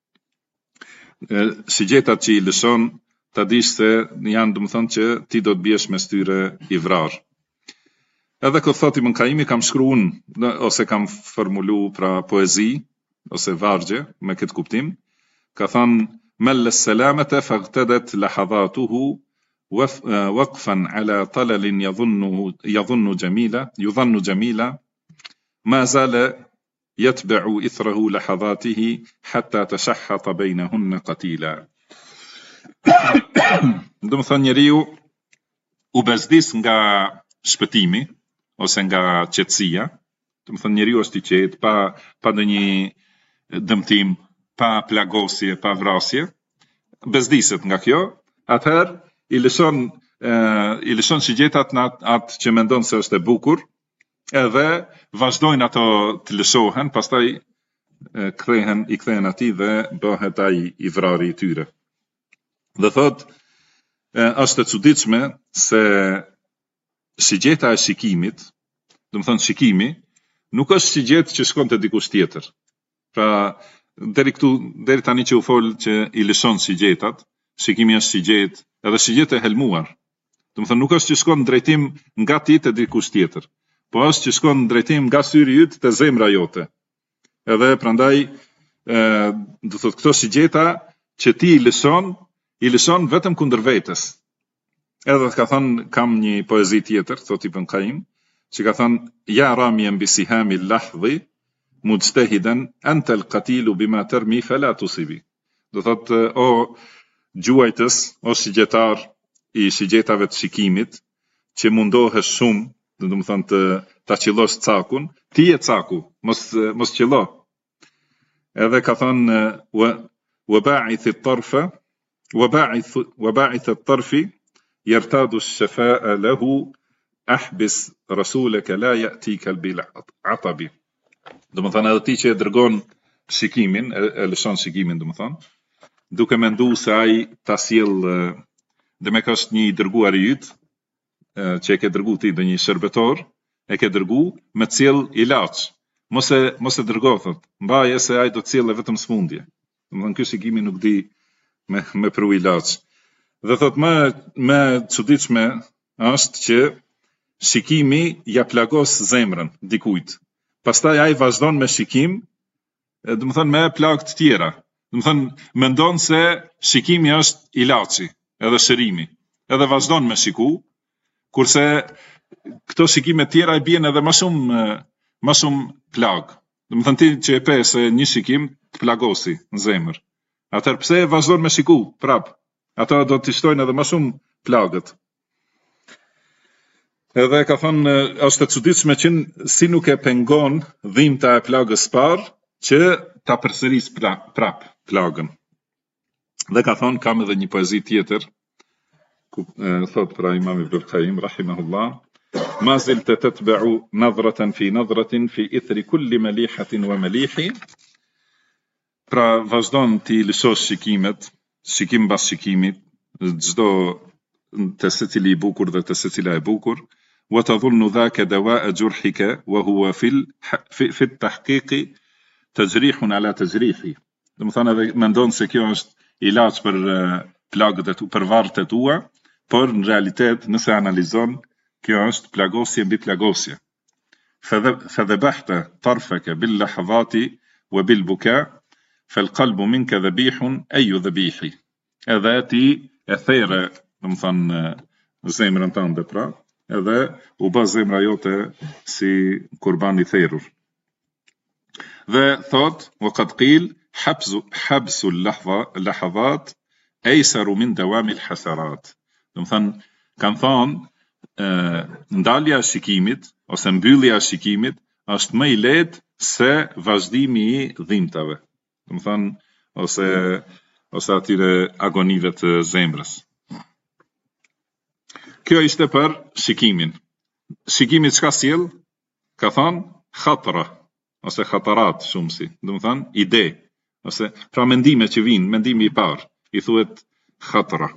shigjetat që I lëshon, ta dish se janë do të thonë që ti do të biesh mes tyre I vrar. Edhe këtë thot Ibn Qayyimi kam shkruun, ose kam formulu pra poezi, ose vargje, me këtë kuptim, ka thënë, melle selamete fagtedet lahadhatuhu, waqfan ala talalin yadhunnu jamila, ma zale yatba'u ithrahu lahadhatihi, hatta tashahhata bainahunna qatila. Do të thënë njeriu u bezdis nga shpëtimi, ose nga qetësia, do të thënë njeriu është I qetë, pa ndonjë dëmtim, pa plagosje, pa vrasje, bezdiset nga kjo, atëherë I lëshon shigjetat në atë që mendon se është e bukur, edhe vazhdojnë ato të lëshohen, pastaj I kthehen atij dhe bëhet ai I vrari I tyre. Dhe thot, është e çuditshme se shigjeta e shikimit, do të thonë shikimi, nuk është shigjet që shkon te dikush tjetër. Pra, deri tani që u fol që I lëshon shigjetat, shikimi është shigjet, edhe shigjet e helmuar. Do të thonë nuk është që shkon në drejtim nga ti te dikush tjetër, po është që shkon në drejtim nga syri yt te zemra jote. Edhe prandaj do thotë këto shigjeta që ti I lëshon vetëm kundër vetes. Edhe ka thënë kam një poezi tjetër, thot Ibn Qayyim, që ka thënë ja ramien bi sihami lahdhi mujtahidan anta al-qatilu bima tarmi fala tusibi. Do thot o gjuajtës, o shigjetar I shigjetave të shikimit, që mundohesh shumë, do të thonë ta qillosh cakun, ti je caku, mos qillo. Edhe ka thënë waba'ith at-tarfi yartadu ash-shafa'a lahu ahbis rasulaka la ya'tika bil-'atabi. Do të thonë edhe ti që e dërgon shikimin, e lëshon shikimin, do të thonë, duke mendu se ai ta sjell dhe me ka është një dërguar I yt, që e ke dërgu ti dhe një shërbetor, e ke dërgu me cjell ilaç. Mos e dërgo, thot, mbaje se ai do të cjellë vetëm smundje. Domethënë ky shikimi nuk di me pru ilaç. Dhe thot më çuditshme është që shikimi ja plagos zemrën dikujt. Pastaj ai vazhdon me shikim, domethënë me plagë të tjera. Domethënë mendon se shikimi është ilaçi, edhe shërimi. edhe vazhdon me shiku, kurse këto shikime tjera i bien edhe më shumë plag. Do të thënë ti që e pe se një shikim të plagosi në zemër. Atëherë pse vazhdon me shiku prap? Ato do të shtojnë edhe më shumë plagët. Edhe ka thënë është e çuditshme që si nuk e pengon dhimbta e plagës parë që ta përsëris prap plagën. Dhe ka thënë kam edhe një poezi tjetër ku thot pra Imam Ibn Qayyim rahimahullah ما زلت تتبع نظرة في إثر كل مليحة ومليح. Pra vazhdon ti lësosh shikimet, shikim pas shikimit, çdo të secili i bukur dhe të secila e bukur, wa tadhunnu dhaka dawa'a jurhika wa huwa fi at-tahqiq tajrihun ala tajrihi. Do të thonë edhe mendon se kjo është ilaç për plagët e tu, për varret e tua, por në realitet nëse analizon kjo është plagosje mbi plagosje. فذبحت طرفك باللحظات وبالبكاء فالقلب منك ذبيح أي ذبيح. Edhe ti e there, do të thonë zemrën tënde pra, edhe u bë zemra jote si kurban i therrur. Dhe thot, وقد قيل حبس اللحظات أيسر من دوام الحسرات. Do të thonë kanë thonë ndalja e shikimit ose mbyllja e shikimit është më i lehtë se vazhdimi i dhimbtave. Do të thonë ose atyre agonive të zemrës. Kjo ishte për shikimin. Shikimi çka sjell? Ka thonë khatra ose khatarat shumësi. Do të thonë ide ose pra mendime që vijnë, mendimi i parë, i thuhet khatra.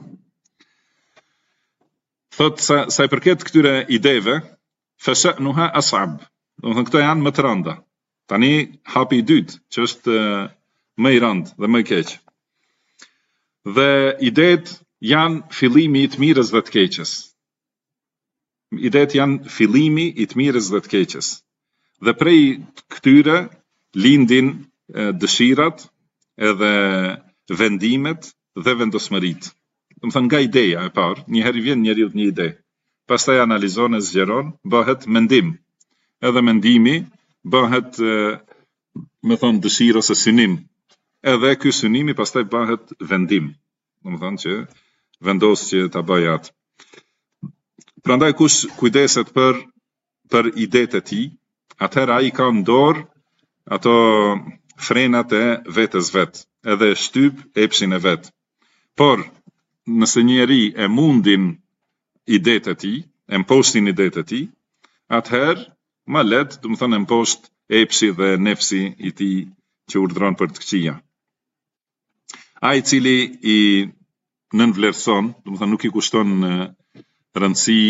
Thot sa i përket këtyre ideve, fasha'nuha as'ab. Do të thonë këto janë më të rënda. Tani hapi i dytë, që është më i rëndë dhe më i keq. Dhe idetë janë fillimi i të mirës dhe të keqes. Idetë janë fillimi i të mirës dhe të keqes. Dhe prej këtyre lindin dëshirat, edhe vendimet dhe vendosmëritë. Do të thonë nga ideja e parë, një herë vjen njeriu një ide. Pastaj analizon e zgjeron, bëhet mendim. Edhe mendimi bëhet me thonë dëshirë ose synim. Edhe ky synimi pastaj bëhet vendim. Do të thonë që vendos që ta bëj atë. Prandaj kush kujdeset për idetë e tij, atëherë ai ka në dorë ato frenat e vetes vet, edhe shtyp epshin e vet. Por nëse njeri e mundin idetë e tij, e mposhtin idetë e tij, atëherë ma let, do të thonë e mposht epshi dhe nefsi i tij që urdhron për të këqija. Ai i cili i nënvlerëson, do të thonë nuk i kushton rëndësi,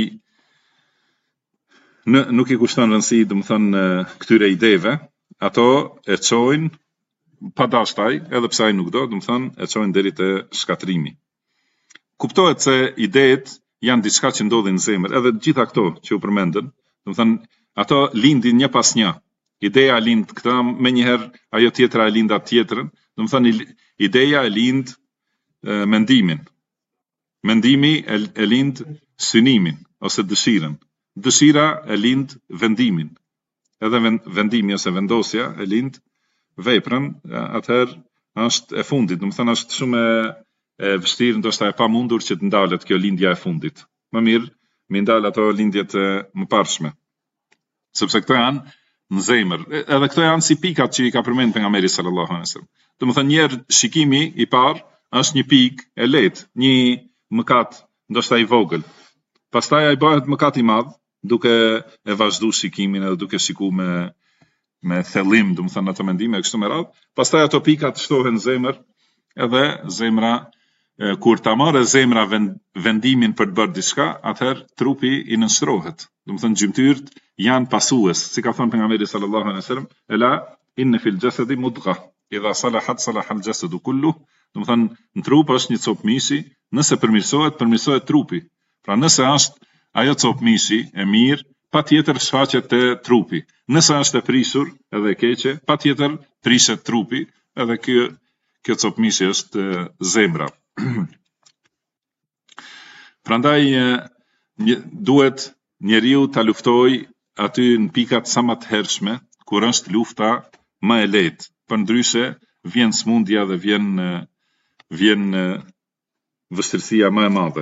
do të thonë këtyre ideve, ato e çojnë pa dashtaj, edhe pse ai nuk do të thonë e çojnë deri te shkatrimi. Kuptohet se idetë janë diçka që ndodhin në zemër, edhe gjitha këto që u përmendën, do të thonë ato lindin një pas një. Ideja lind këta, me njëherë ajo tjetra e lind atë tjetrën, do të thonë ideja e lind mendimin. Mendimi e lind synimin ose dëshirën. Dëshira e lind vendimin. Edhe vendimi ose vendosja e lind veprën, atëherë është e fundit, do të thonë është shumë e vështirë, ndoshta e pamundur që të ndalet kjo lindja e fundit. Më mirë, me ndal ato lindjet e mëparshme. Sepse këto janë në zemër. Edhe këto janë si pikat që i ka përmendë pejgamberi sallallahu alaihi wasallam. Do të thonë njerë shikimi i parë është një pikë e lehtë, një mëkat ndoshta i vogël. Pastaj ai bëhet mëkat i madh, duke e vazhduar shikimin edhe duke shikuar me thellim, do të thonë ato mendime kështu me radhë. Pastaj ato pikat shtohen në zemër, edhe zemra kur ta marrë zemra vendimin për të bërë diçka, atëherë trupi i nënshtrohet. Do të thonë gjymtyrët janë pasues, si ka thënë pejgamberi sallallahu alaihi wasallam, ela inna fil jasadi mudgha, idha salahat salaha al jasadu kullu. Do të thonë në trup është një copë mishi, nëse përmirësohet trupi. Pra nëse është ajo copë mishi e mirë, patjetër shfaqet te trupi. Nëse është e prishur edhe e keqe, patjetër prishet trupi, edhe kjo copë mishi është zemra. Prandaj duhet njeriu ta luftoj aty në pikat sa më të hershme, kur është lufta më e lehtë. Përndryshe vjen smundja dhe vjen vështirësia më e madhe.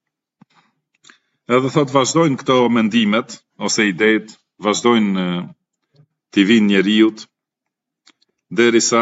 Edhe thot vazhdojnë këto mendimet ose idetë, vazhdojnë t'i vinë njeriut derisa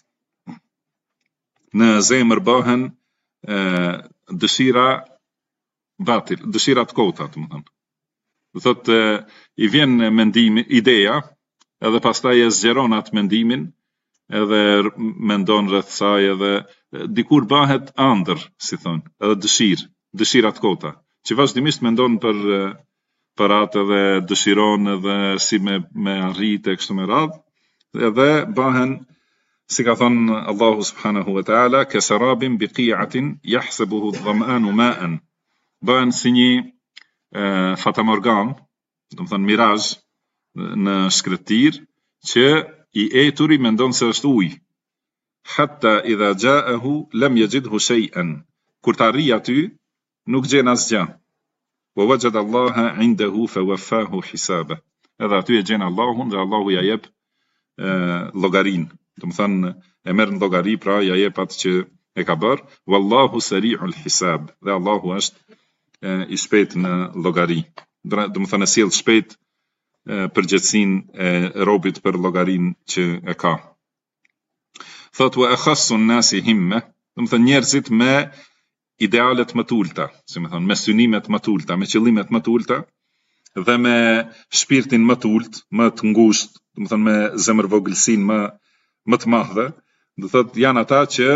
në zemër bëhen dëshira batil, dëshira të kota, domethënë. Thot i vjen mendimi, ideja, edhe pastaj e zgjeron atë mendimin, edhe mendon rreth saj, edhe dikur bëhet ëndër, si thon, edhe dëshira të kota, që vazhdimisht mendon për atë edhe dëshiron edhe si me arritë kështu me radhë, edhe bëhen, si ka thënë Allahu subhanahu wa ta'ala, kasarabin biqi'atin yahsabuhu adh-dhama'anu ma'an. Bëhen si një fatamorgan, do të thënë mirazh në shkretir, që i eturi mendon se është ujë. Hatta idha ja'ahu lam yajidhu shay'an. Kur të arrijë aty, nuk gjen asgjë. Wa wajada Allaha 'indahu fawaffahu hisaba. Edhe aty e gjen Allahun dhe Allahu ja jep llogarin. Do të thënë e merr në llogari, pra ja jep atë që e ka bërë. Wallahu sari'ul hisab. Dhe Allahu është i shpejt në llogari. Do të thënë sjell shpejt përgjegjësinë e robit për llogarinë që e ka. Thot wa akhassu an-nasi himma, do të thënë njerëzit me idealet më të ulta, si më thon, me synimet më të ulta, me qëllimet më të ulta dhe me shpirtin më të ulët, më të ngushtë, do të thënë me zemërvogëlsinë më të madhe, do thot janë ata që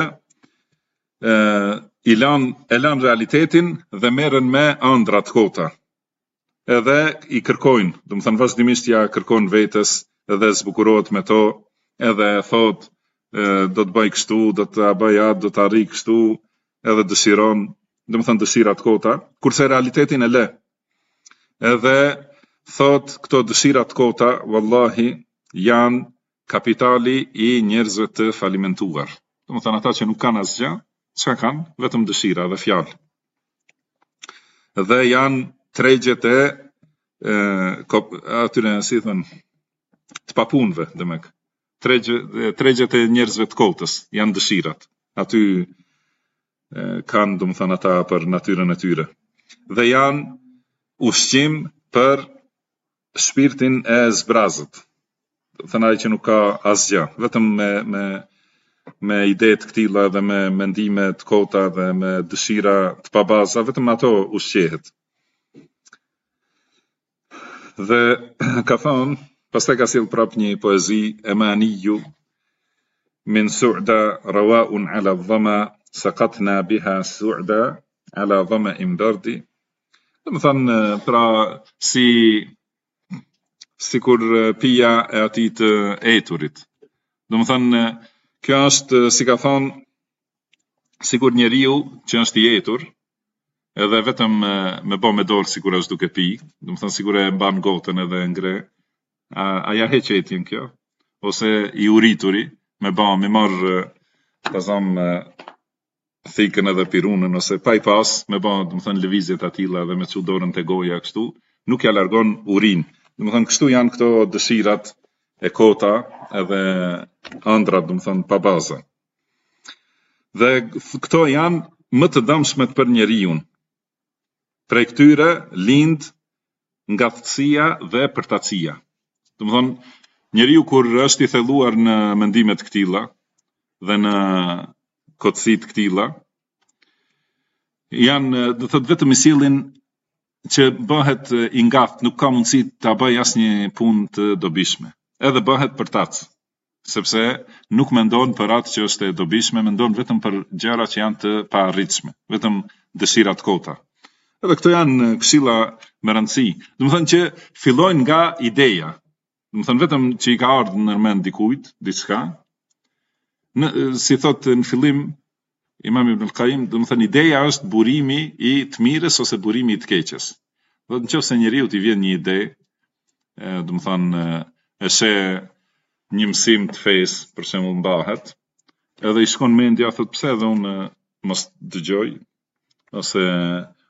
e lan realitetin dhe merren me ëndra të kota. Edhe i kërkojnë, do të thënë vazhdimisht ja kërkon vetes edhe zbukurohet me to, edhe thot do të bëj kështu, do të bëj atë, do të arrij kështu, edhe dëshiron, do të thënë dëshira të kota, kurse realitetin e le. Edhe thot këto dëshira të kota, wallahi, janë kapitali i njerëzve të falimentuar. Do të thënë ata që nuk kanë asgjë, çka kanë? Vetëm dëshira dhe fjalë. Dhe janë tregjet e atyre, si thënë, të papunëve, demek. Tregjet e njerëzve të kotës janë dëshirat. Aty kanë, do të thënë, ata për natyrën e tyre. Dhe janë ushqim për shpirtin e zbrazët. Do të thënë ai që nuk ka asgjë, vetëm me ide të këtilla dhe me mendime të kota dhe me dëshira të pabaza, vetëm ato ushqehet. Dhe ka thonë, pastaj ka sjell prap një poezi, emaniju min su'da rawa'un ala dhama saqatna biha su'da ala dhama imbardi. Do të thënë, pra si kur pija e atij të eturit. Do të thënë, kjo është, si ka thonë, sikur njeriu që është i etur, edhe vetëm me bë me dorë sikur është duke pi, do të thënë sikur e mban gotën edhe ngre, a ja heq etjen kjo, ose i urituri, me marr pazam thikën edhe pirunën, ose pa i pas, me bë, do të thënë lëvizjet atilla dhe me çu dorën te goja kështu, nuk ja largon urin. Do të thënë kështu janë këto dëshirat e kota edhe ëndrat, do të thënë pa baza. Dhe këto janë më të dëmshmet për njeriun. Prej këtyre lind ngathtësia dhe përtatësia. Do të thënë, njeriu kur është i thelluar në mendime të këtilla dhe në kotësi të këtilla, janë, do të thotë, vetëm i sillin që bëhet i ngatht, nuk ka mundësi ta bëj asnjë punë të dobishme. Edhe bëhet përtac, sepse nuk mendon për atë që është e dobishme, mendon vetëm për gjëra që janë të paarritshme, vetëm dëshira të kota. Edhe këto janë këshilla me rëndësi. Do të thënë që fillojnë nga ideja. Do të thënë vetëm që i ka ardhur në mend dikujt diçka, si thotë në fillim Imam Ibn al-Qayyim, do të thënë ideja është burimi i të mirës ose burimi i të keqes. Do të nëse njeriu t'i vjen një ide, do të thënë e sheh një mësim të fesë, për shembull mbahet, edhe i shkon mendja, thotë pse edhe unë mos dëgjoj,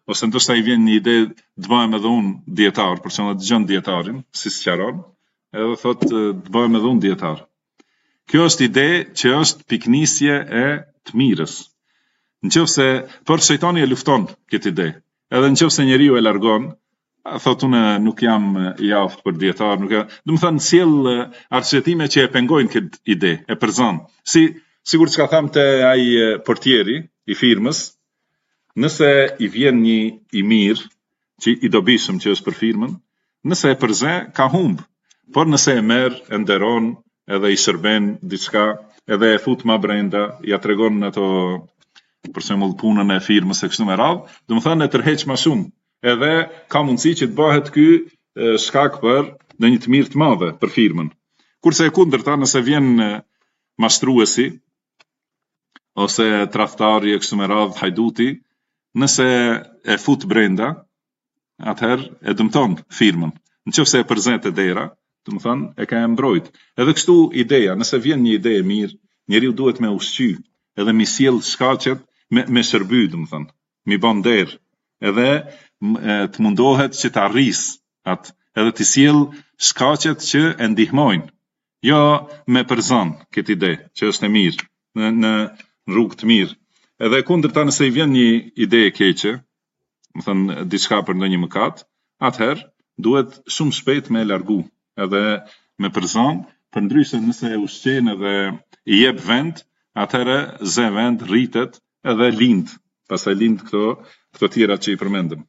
ose ndoshta I vjen një ide të bëhem edhe unë dietar, për shembull dëgjon dietarin, si sqaron, edhe thotë të bëhem edhe unë dietar. Kjo është ide që është piknisje e të mirës. Nëse por shejtani e lufton këtë ide. Edhe nëse njeriu e largon, thotë unë nuk jam I aftë për dietar, nuk jam, do të thënë sjell arsjetime që e pengojnë këtë ide, e përzon. Sigur çka tham te ai portieri I firmës, nëse I vjen një I mirë, që I dobishëm që është për firmën, nëse e përze, ka humb. Por nëse e merr, e nderon, edhe I shërben diçka, edhe e fut ma brenda, ja tregon ato për shembull punën e firmës e kështu me radhë, do të thënë e tërheq më shumë. Edhe ka mundësi që të bëhet ky shkak për në një të mirë të madhe për firmën. Kurse e kundërta, nëse vjen mashtruesi ose tradhtari e kështu me radhë hajduti, nëse e fut brenda, atëherë e dëmton firmën. Nëse e përzet e dera, do të thënë e ka mbrojt. Edhe kështu ideja, nëse vjen një ide e mirë, njeriu duhet me ushqy, edhe mi sjell shkaqet me shërby, do të thënë, mi bën der, edhe të mundohet që të arris atë, edhe të sjell shkaqet që e ndihmojnë. Jo me përzon këtë ide, që është e mirë, në rrugë të mirë. Edhe kundërta nëse I vjen një ide e keqe, do të thënë diçka për ndonjë mëkat, atëherë duhet shumë shpejt me largu, edhe me përzon, përndryshe nëse e ushqen edhe I jep vend, atëherë zë vend, rritet edhe lind, pastaj lind këto tjera që I përmendëm.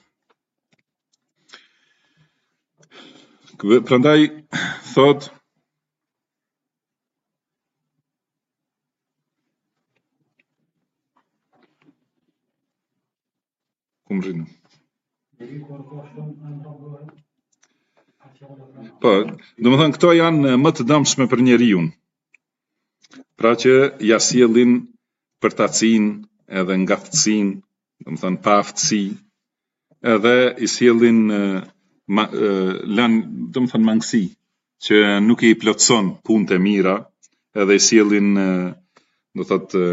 Prandaj thot kumrin. Po, do të thënë këto janë më të dëmshme për njeriu. Pra që ja sjellin përtacin edhe ngaftësin, do të thënë pa aftësi, edhe I sjellin do të thënë mangësi, që nuk I plotson punët e mira, edhe I sjellin do thotë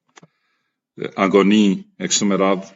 agoni e kështu me radhë.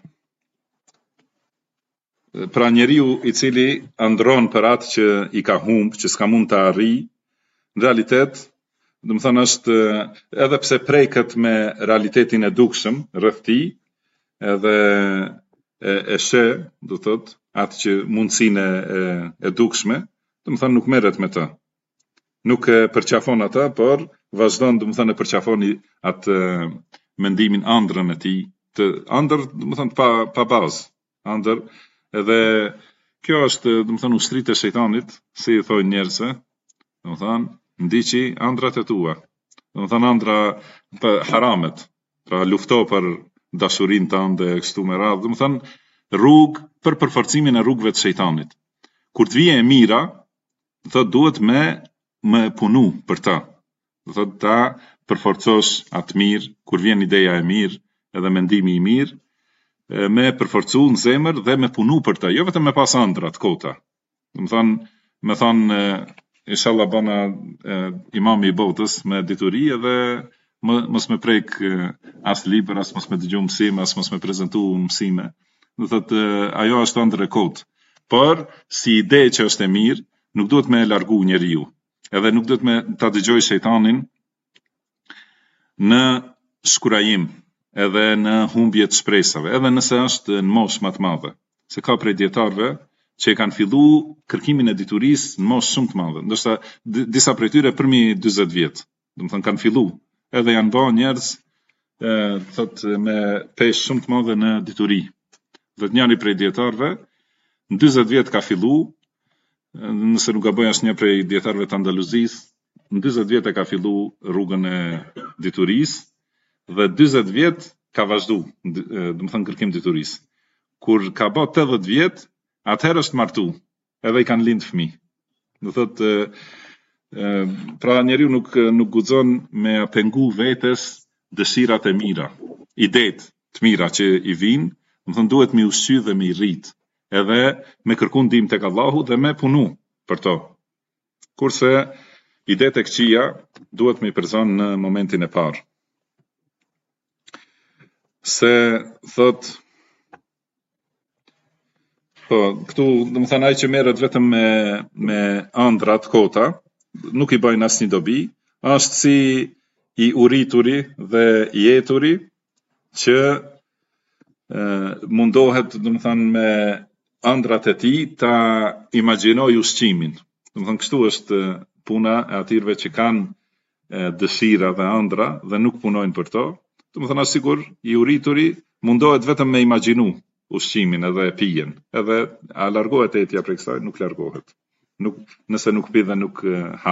Pra njeriu I cili andron për atë që I ka humb, që s'ka mund të arrijë, në realitet, do të thënë është edhe pse preket me realitetin e dukshëm rreth tij, edhe e sheh, do thotë, atë që mundësinë e dukshme, do të thënë nuk merret me të. Nuk e përqafon ata, por vazhdon, do të thënë e përqafon atë mendimin ëndrrën e tij, të ëndër, do të thënë pa bazë, ëndër. Edhe kjo është, do të thënë, ushtritë e shejtanit, si I thonë njerëzve, do të thënë, ndiqi ëndrat e tua. Do të thënë ëndra për haramet, pra lufto për dashurinë tënde kështu me radhë, do të thënë rrugë për përforcimin e rrugëve të shejtanit. Kur të vije e mira, do thotë duhet me punu për ta. Do thotë ta përforcosh atë mirë, kur vjen ideja e mirë, edhe mendimi I mirë, me përforcu në zemër dhe me punu për ta, jo vetëm me pas ëndrat kota. Do të thënë, me thonë inshallah bana imami I botës me dituri edhe mos me prek as libër, as mos me dëgju mësime, as mos me prezantu mësime. Do thotë ajo është ëndër e kotë. Por si ide që është e mirë, nuk duhet me largu njeriu. Edhe nuk duhet me ta dëgjoj shejtanin në shkurajim, edhe në humbje të shpresave, edhe nëse është në moshë më të madhe. Se ka prej dietarëve që kanë fillu kërkimin e diturisë në moshë shumë të madhe. Ndoshta disa prej tyre përmi 40 vjet. Do të thënë kanë fillu, edhe janë bërë njerëz thotë me peshë shumë të madhe në dituri. Dhe njëri prej dietarëve në 40 vjet ka fillu, nëse nuk gaboj asnjë prej dietarëve të Andaluzisë, në 40 vjet e ka fillu rrugën e diturisë dhe 40 vjet ka vazhdu, do të thënë kërkim diturisë. Kur ka bë 80 vjet, atëherë është martu, edhe I kanë lind fëmijë. Do thotë pra njeriu nuk guxon me pengu vetes dëshirat e mira, idetë të mira që I vinë, do thënë duhet me ushqy dhe me rrit, edhe me kërku ndihmë tek Allahu dhe me punu për to. Kurse idetë e këqija duhet me I përzon në momentin e parë. Se thot Po, këtu, do më thënë ai që merret vetëm me ëndrat kota, nuk i bëjnë asnjë dobi, është si i urituri dhe i jeturi që mundohet, do më thënë, me ëndrat e tij ta imagjinoj ushqimin. Do më thënë, kështu është puna e atyre që kanë dëshira dhe ëndra dhe nuk punojnë për to. Do më thënë, është sigur i urituri mundohet vetëm me imagjinu ushqimin edhe pijen, edhe a largohet etja prej kësaj, nuk largohet. Nëse nuk pi dhe nuk ha.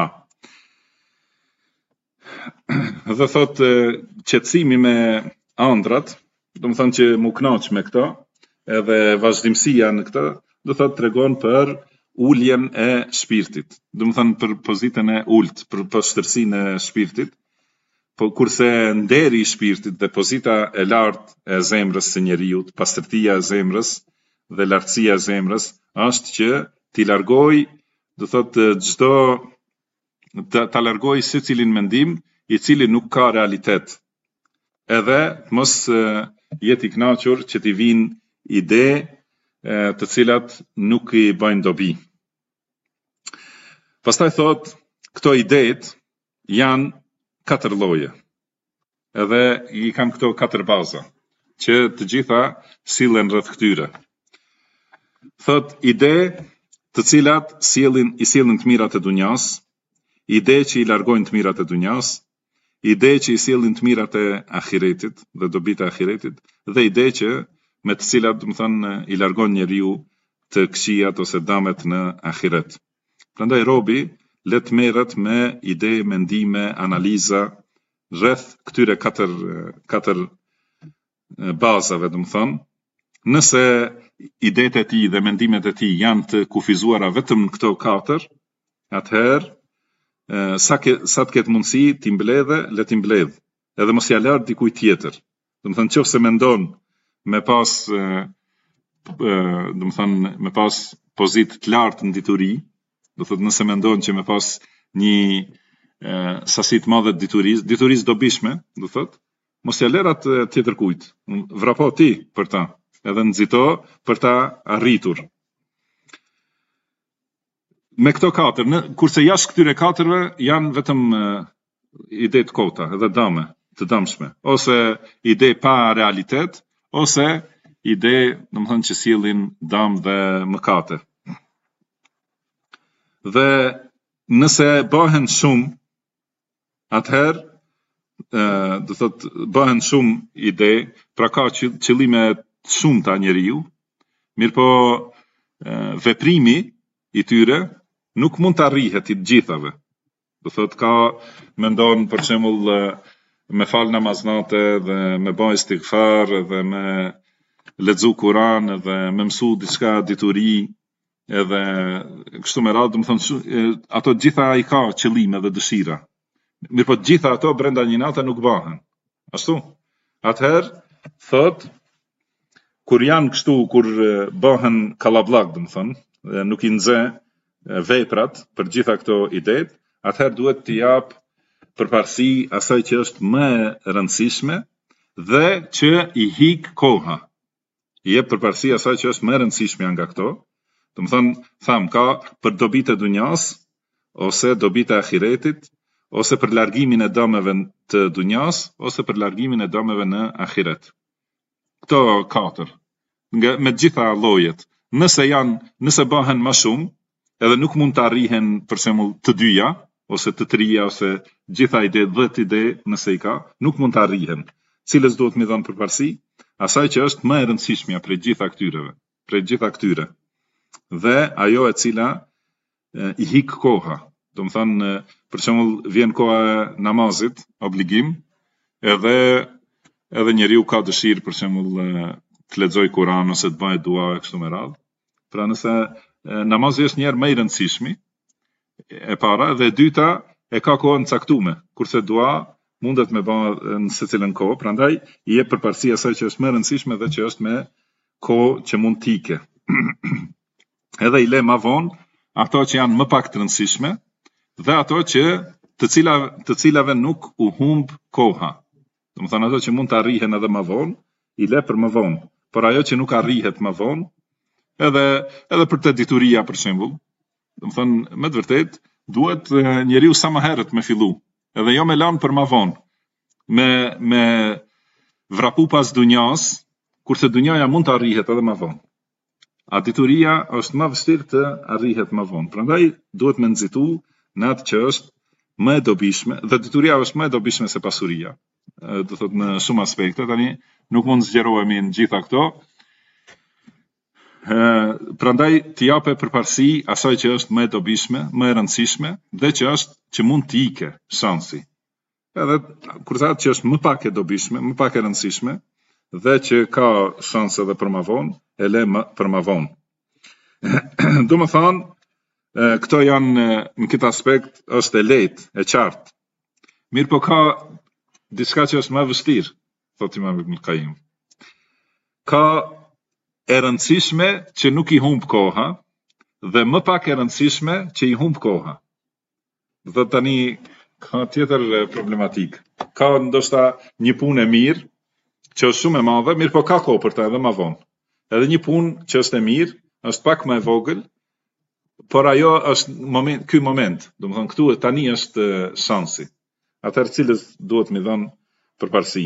Dhe thot qetësimi me ëndrat, do më thënë që mu knaq me këto, edhe vazhdimësia në këto, do thot tregon për uljen e shpirtit. Do më thënë për pozitën e ult, për pastërsinë e shpirtit, po kurse nderi i shpirtit dhe pozita e lartë e zemrës së njeriut, pastërtia e zemrës dhe lartësia e zemrës, është që t'i largoj, do thot çdo ta largoj secilin mendim i cili nuk ka realitet. Edhe mos jeti kënaqur që t'i vinë ide të cilat nuk i bëjnë dobi. Pastaj thot, këto idet janë 4 lloje. Edhe i kam këto 4 baza, që të gjitha sillen rreth këtyre. Thot, ide të cilat i sjellin të mirat e dunjas, ide që i largojnë të mirat e dunjas, ide që i sjellin të mirat e ahiretit dhe dobit e ahiretit, dhe ide që me të cilat, do të thënë, i largon njeriu të këqijat ose damet në ahiret. Prandaj robi le të merret me ide, mendime, analiza rreth këtyre 4 bazave, do të thënë. Nëse idetë e tij dhe mendimet e tij janë të kufizuara vetëm në këto 4, atëherë sa të ketë mundësi t'i mbledhë, le t'i mbledh, edhe mos ia lart dikujt tjetër. Do të thënë, nëse mendon me pas do të thënë me pas pozitë të lartë në dituri, do thotë nëse mendon që me pas një sasi të madhe diturisë dobishme, do thotë, mos ia lër atë tjetër kujt. Vrapo ti për ta, edhe nxito për ta arritur. Me këto 4, kurse jashtë këtyre 4-ve janë vetëm ide të kota, edhe dame, të dëmshme, ose ide pa realitet, ose ide, domethënë që sjellin dëm dhe mëkate. Dhe nëse bëhen shumë, atëherë, do thotë, bëhen shumë ide, pra ka qëllime shumë ta njeriu, mirëpo veprimi i tyre nuk mund të arrihet i të gjithave. Do thotë, ka mendon për shembull me fal namaznate dhe me bëj istighfar dhe me lexu Kur'an dhe me mësu diçka dituri, edhe kështu me radhë, do të thonë, ato gjitha i ka qëllime dhe dëshira. Mirëpo të gjitha ato brenda një nate nuk bëhen. Ashtu? Atëherë, thot, kur janë kështu, kur bëhen kallabllak, do të thonë, nuk i nxe veprat për gjitha këto idet, atëherë duhet t'i jap përparësi asaj që është më e rëndësishme dhe që i hik koha. I jep përparësi asaj që është më e rëndësishme nga këto. Do të thonë, ka për dobit e dunjas, ose dobit e ahiretit, ose për largimin e dëmeve të dunjas, ose për largimin e dëmeve në ahiret. Këto 4, me gjitha llojet. Nëse bëhen më shumë, edhe nuk mund të arrihen për shembull të dyja, ose të trija, ose gjitha ide, 10 ide, nëse i ka, nuk mund të arrihen. Cilës duhet mi dhënë përparësi? Asaj që është më e rëndësishmja prej gjitha këtyre. Dhe ajo e cila i hik koha. Do të thënë, për shembull, vjen koha e namazit, obligim, edhe njeriu ka dëshirë për shembull të lexoj Kur'an ose të bëjë dua kështu me radhë. Pra nëse namazi është një herë më i rëndësishmi, e para, dhe e dyta e ka kohën caktuar, kurse dua mundet me bëjë në secilën kohë, prandaj i jep përparësi asaj që është më e rëndësishme dhe që është me kohë që mund të ikë. Edhe i le më vonë ato që janë më pak të rëndësishme dhe ato që të cilave nuk u humb koha. Do të thonë ato që mund të arrihen edhe më vonë, i le për më vonë. Por ajo që nuk arrihet më vonë, edhe për të dituria për shembull. Domethënë, me të vërtet, duhet njeriu sa më herët me fillu, edhe jo me lanë për ma vonë, me vrapu pas dunjas, kurse dunjaja mund të arrihet edhe ma vonë. A dituria është më vështirë të arrihet më vonë. Prandaj duhet me nxitu në atë që është më e dobishme, dhe dituria është më e dobishme se pasuria. Do thot në shumë aspekte, tani nuk mund zgjerohemi në gjitha këto. Prandaj t'i jape përparësi asaj që është më e dobishme, më e rëndësishme dhe që mund t'i ike shansi. Edhe kur thatë që është më pak e dobishme, më pak e rëndësishme dhe që ka shanse edhe për ma vonë, e le për ma vonë. Do më thonë, këto janë në këtë aspekt është e lehtë, e qartë. Mirë po ka diçka që është më vështirë, thot Imam Ibn Qayyim. Ka e rëndësishme që nuk i humb koha dhe më pak e rëndësishme që i humb koha. Dhe tani ka tjetër problematik. Ka ndoshta një punë e mirë që është shumë e madhe, mirë po ka kohë për ta edhe më vonë. Edhe një punë që është e mirë, është pak më e vogël, por ajo është ky moment, domethënë këtu tani është shansi. Atëherë cilës duhet mi dhënë përparësi.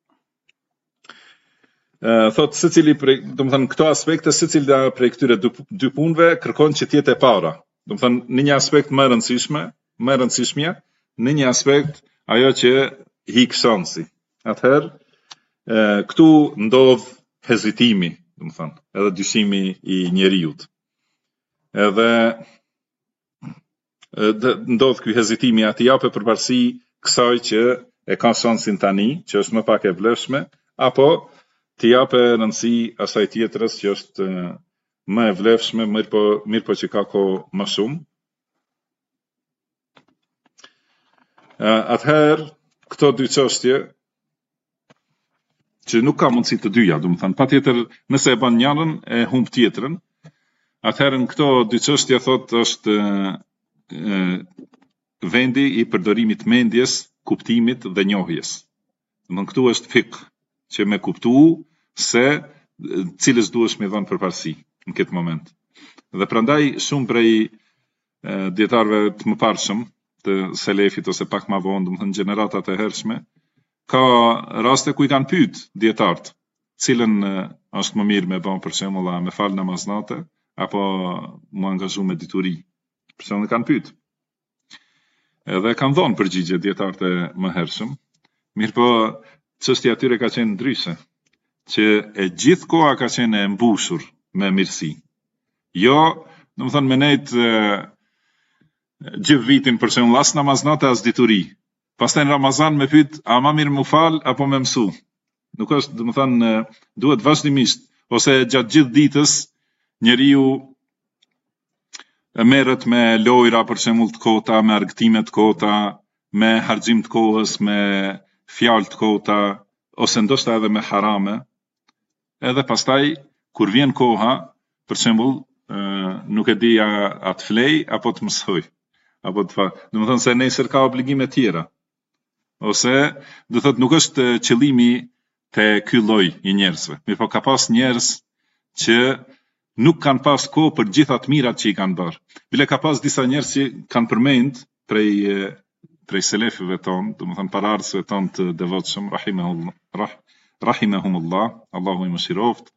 Thot domethënë këto aspekte, secila prej këtyre dy punëve kërkon që të jetë e para. Domethënë në një aspekt më rëndësishmja, në një aspekt ajo që hik shansi. Atëherë këtu ndodh hezitimi, domethënë, edhe dyshimi i njeriut. Edhe ndodh ky hezitimi aty jape përparësi kësaj që e ka shansin tani, që është më pak e vlefshme, apo t'i jape rëndësi asaj tjetrës që është më e vlefshme, mirë po që ka kohë më shumë. Atëherë, këto dy çështje që nuk ka mundësi të dyja, domethënë patjetër nëse e bën njërin e humb tjetrën. Atëherë në këto dy çështje thotë është vendi i përdorimit mendjes, kuptimit dhe njohjes. Domethënë këtu është fik që me kuptu se cilës duhesh me dhënë përparësi në këtë moment. Dhe prandaj shumë prej dietarëve të mëparshëm të selefit ose pak më vonë, domethënë gjeneratat e hershme, ka raste ku i kanë pyet dietarët, cilën është më mirë me bën për shembull me fal namaznate apo mu angazhu me dituri. Për shembull kanë pyet. Edhe kanë dhënë përgjigje dietarët e mëhershëm. Mirë po çështja atyre ka qenë ndryshe, që e gjithë koha ka qenë e mbushur me mirësi. Jo, domethënë me nejtë gjithë vitin për shembull as namaznate as dituri. Pastaj në Ramazan me pyet, a më mirë më fal apo me mësu? Nuk është, domethënë, duhet vazhdimisht ose gjatë gjithë ditës njeriu merret me lojra për shembull të kota, me argëtime të kota, me harxhim të kohës, me fjalë të kota, ose ndoshta edhe me harame. Edhe pastaj kur vjen koha, për shembull, nuk e di a të flej apo të mësoj, apo të fa. Domethënë se nesër ka obligime tjera. Ose, do thot, nuk është qëllimi te ky lloj i njerëzve. Mirë po ka pas njerëz që nuk kanë pas kohë për gjitha të mirat që i kanë bërë. Bile ka pas disa njerëz që kanë përmend prej selefëve tonë, domethënë paraardhësve tonë të devotshëm, rahimahumullah, Allahu i mëshiroft,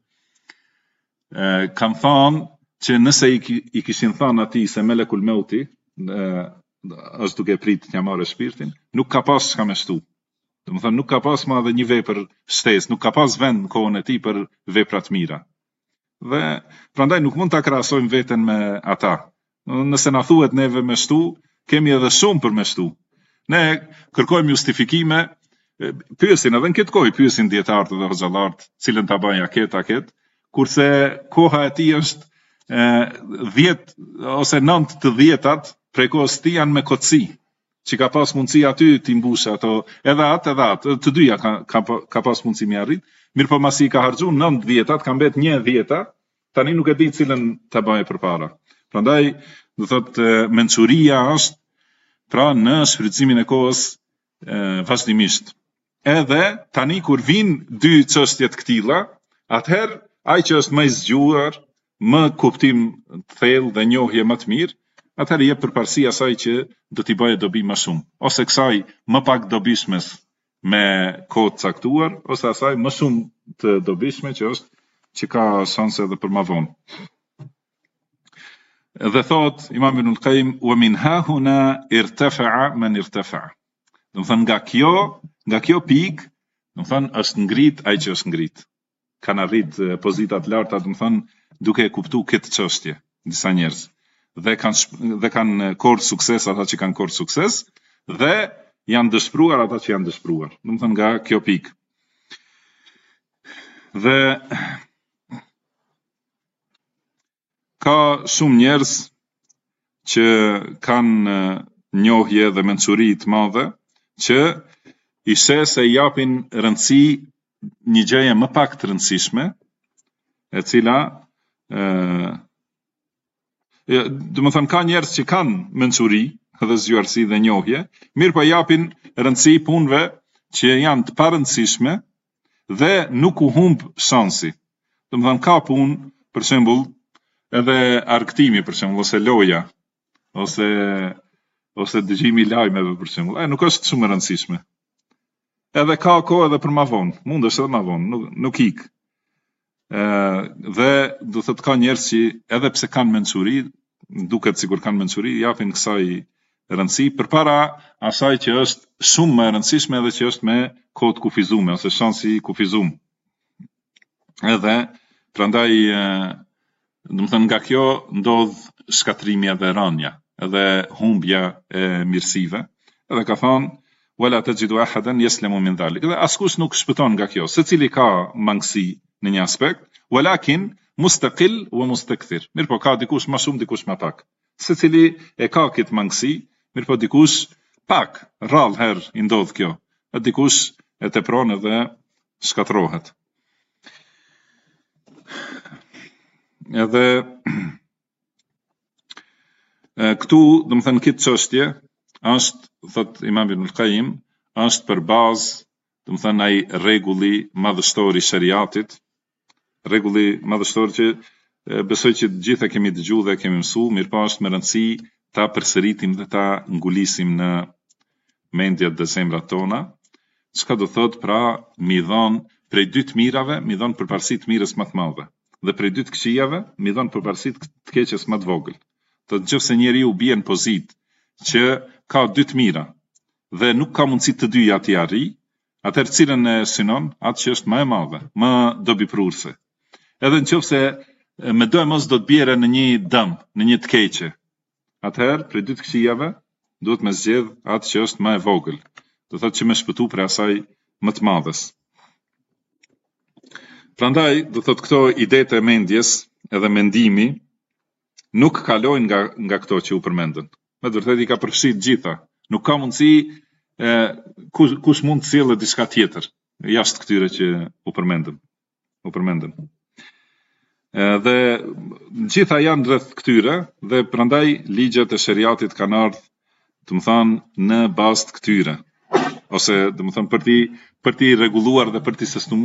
kanë thënë që nëse i kishin thënë atij se melekul mauti është duke prit t'ja marrë shpirtin, nuk ka pas çka me shtu. Domethënë nuk ka pas më edhe një vepër shtesë, nuk ka pas vend në kohën e tij për vepra të mira. Dhe prandaj nuk mund ta krahasojmë veten me ata. Nëse na thuhet neve me shtu, kemi edhe shumë për me shtu. Ne kërkojmë justifikime, pyesin edhe në këtë kohë, pyesin dietarët dhe hoxhallarët, cilën ta bëjnë aket, kurse koha e tij është 10 ose 9 të 10-at prej kohës ti janë me kotësi, që ka pas mundësi aty t'i mbushë ato, edhe atë, të dyja ka pas mundësi mi arrit, mirë po masi ka harxhu 9 10-at, ka mbet 1 10-a, tani nuk e di cilën të bëjë përpara. Prandaj, do thot, mençuria është pra në shfrytëzimin e kohës vazhdimisht. Edhe tani kur vin dy çështje të këtilla, atëherë ai që është më i zgjuar, më kuptim të thellë dhe njohje më të mirë, atëherë jep përparësi asaj që do t'i bëjë dobi më shumë, ose kësaj më pak dobishmes me kohë të caktuar, ose asaj më shumë të dobishme që ka shanse edhe për më vonë. Dhe thot Imam Ibn al-Qayyim, wa min hahuna irtafa'a man irtafa'a. Do të thënë nga kjo pikë, do të thënë është ngrit ai që është ngrit. Kanë arrit pozita të larta, do të thënë duke e kuptuar këtë çështje disa njerëz. Dhe kanë korr sukses ata që kanë korr sukses dhe janë dëshpëruar ata që janë dëshpëruar. Do të thënë nga kjo pikë. Dhe ka shumë njerëz që kanë njohje dhe mençuri të madhe që i se japin rëndësi një gjëje më pak të rëndësishme, e cila do të thënë ka njerëz që kanë mençuri dhe zgjuarsi dhe njohje, mirë po japin rëndësi punëve që janë të parëndësishme dhe nuk u humb shansi. Do të thënë ka punë, për shembull, edhe argëtimi për shembull, ose loja, ose dëgjimi i lajmeve për shembull, nuk është shumë e rëndësishme. Edhe ka kohë edhe për më vonë, mundesh edhe më vonë, nuk ik. Dhe do thotë ka njerëz që edhe pse kanë mençuri, duket sikur kanë mençuri, japin kësaj rëndësi përpara asaj që është shumë më e rëndësishme edhe që është me kohë të kufizuar ose shansi i kufizuar. Edhe prandaj do të thënë nga kjo ndodh shkatrimi edhe rënja, edhe humbja e mirësive. Edhe ka thonë wala tajidu ahadan yaslamu min dhalik. Dhe askush nuk shpëton nga kjo. Secili ka mangësi në një aspekt, walakin mustaqil wa mustakthir. Mirë po ka dikush më shumë, dikush më pak. Secili e ka këtë mangësi, mirë po dikush pak, rrallë herë i ndodh kjo. E dikush e tepron edhe shkatrohet. Edhe këtu, do të thënë këtë çështje është, thot Imam Ibn al-Qayyim, është për bazë, do të thënë ai rregulli madhështor i shariatit, rregulli madhështor që besoj që të gjithë e kemi dëgjuar dhe kemi mësuar, mirë po është me rëndësi ta përsëritim dhe ta ngulisim në mendjet dhe zemrat tona. Çka do thot pra mi dhon prej dy të mirave, mi dhon përparësi të mirës më të madhe, dhe prej dy të këqijave, mi dhon përparësi të keqes më të vogël. Të nëse njeriu bie në pozitë që ka dy të mira dhe nuk ka mundësi të dyja t'i arrijë, atëherë cilën e synon, atë që është më e madhe, më dobipruese. Edhe nëse me do e mos do të bjerë në një dëm, në një të keqe, atëherë prej dy të këqijave duhet me zgjedh atë që është më e vogël. Do thotë që me shpëtu për asaj më të madhes. Prandaj, do thotë këto idetë e mendjes edhe mendimi nuk kalojnë nga këto që u përmendën. Me vërtet i ka përfshirë gjitha. Nuk ka mundësi kush mund të sjellë diçka tjetër jashtë këtyre që u përmendën. Dhe gjitha janë rreth këtyre dhe prandaj ligjet e shariatit kanë ardhur, do të thonë, në bazë të këtyre. Ose do të thonë për ti rregulluar dhe për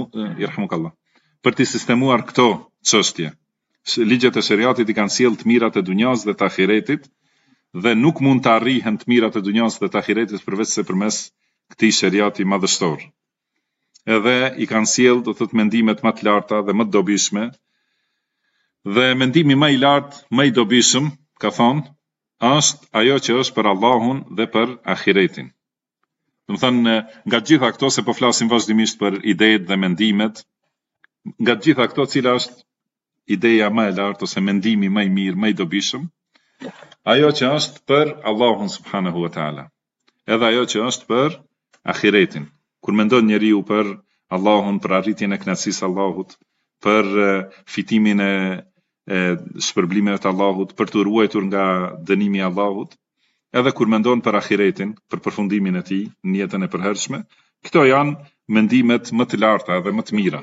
ti sistemuar këto çështje. Ligjet e shariatit i kanë sjellë të mirat e dunjas dhe të ahiretit, dhe nuk mund të arrihen të mirat e dunjas dhe të ahiretit përveç se përmes këtij shariati madhështor. Edhe i kanë sjellë, do thotë, mendimet më të larta dhe më të dobishme. Dhe mendimi më i lartë, më i dobishëm, ka thonë, është ajo që është për Allahun dhe për ahiretin. Do të thënë, nga gjitha këto, se po flasim vazhdimisht për idetë dhe mendimet, nga gjitha këto, cila është ideja më e lartë ose mendimi më i mirë, më i dobishëm, ajo që është për Allahun subhanahu wa taala. Edhe ajo që është për ahiretin. Kur mendon njeriu për Allahun, për arritjen e kënaqësisë së Allahut, për fitimin e shpërblimeve të Allahut, për të ruajtur nga dënimi i Allahut, edhe kur mendon për ahiretin, për përfundimin e tij në jetën e përhershme, këto janë mendimet më të larta dhe më të mira.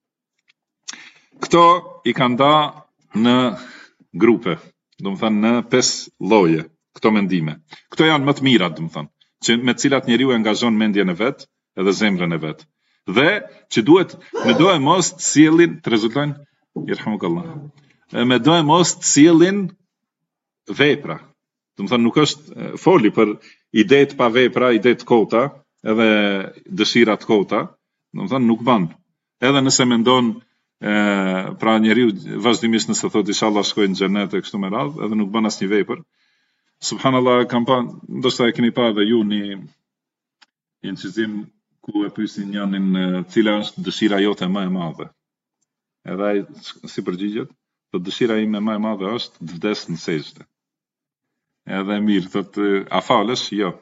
Këto i kanë nda në grupe, do të thënë në 5 lloje, këto mendime. Këto janë më të mira, do të thënë, që me të cilat njeriu angazhon mendjen e vet, edhe zemrën e vet. Dhe që duhet me do e mos të sjellin të rezultojnë, yerhamukallah. me dojmë mos të sjellin vepra. Do të thonë nuk është foli për ide të pa vepra, ide të kota, edhe dëshira të kota, do të thonë nuk bën. Edhe nëse mendon pra njeriu vazhdimisht nëse thotë inshallah shkoj në xhenet e kështu me radhë, edhe nuk bën asnjë vepër. Subhanallahu, kam pa, ndoshta e keni pa edhe ju një incizim ku e pyesin njërin cila është dëshira jote më e madhe. Edhe ai si përgjigjet, thotë dëshira ime më e madhe është të vdes në sejdë. Edhe mirë, thotë a falesh? Jo.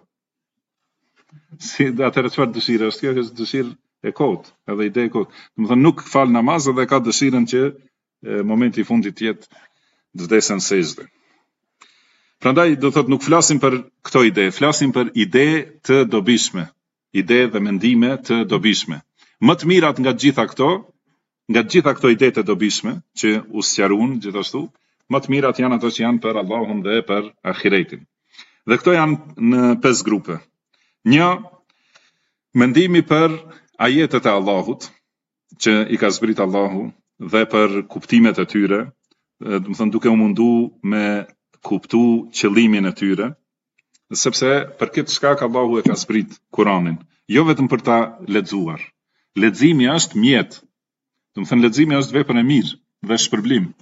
Si atëherë çfarë dëshira është kjo? Është dëshirë e kotë, edhe ide e kotë. Do të thonë nuk fal namaz edhe ka dëshirën që momenti i fundit të jetë të vdesë në sejdë. Prandaj do thotë nuk flasim për këto ide, flasim për ide të dobishme, ide dhe mendime të dobishme. Më të mirat nga gjitha këto ide të dobishme që u sqaruan gjithashtu, më të mirat janë ato që janë për Allahun dhe për ahiretin. Dhe këto janë në 5 grupe. 1. Mendimi për ajetet e Allahut që i ka zbrit Allahu dhe për kuptimet e tyre, do të thonë duke u mundu me kuptu qëllimin e tyre, sepse për këtë shkak Allahu e ka zbrit Kur'anin, jo vetëm për ta lexuar. Leximi është mjet. Do të thonë leximi është vepër e mirë dhe shpërblim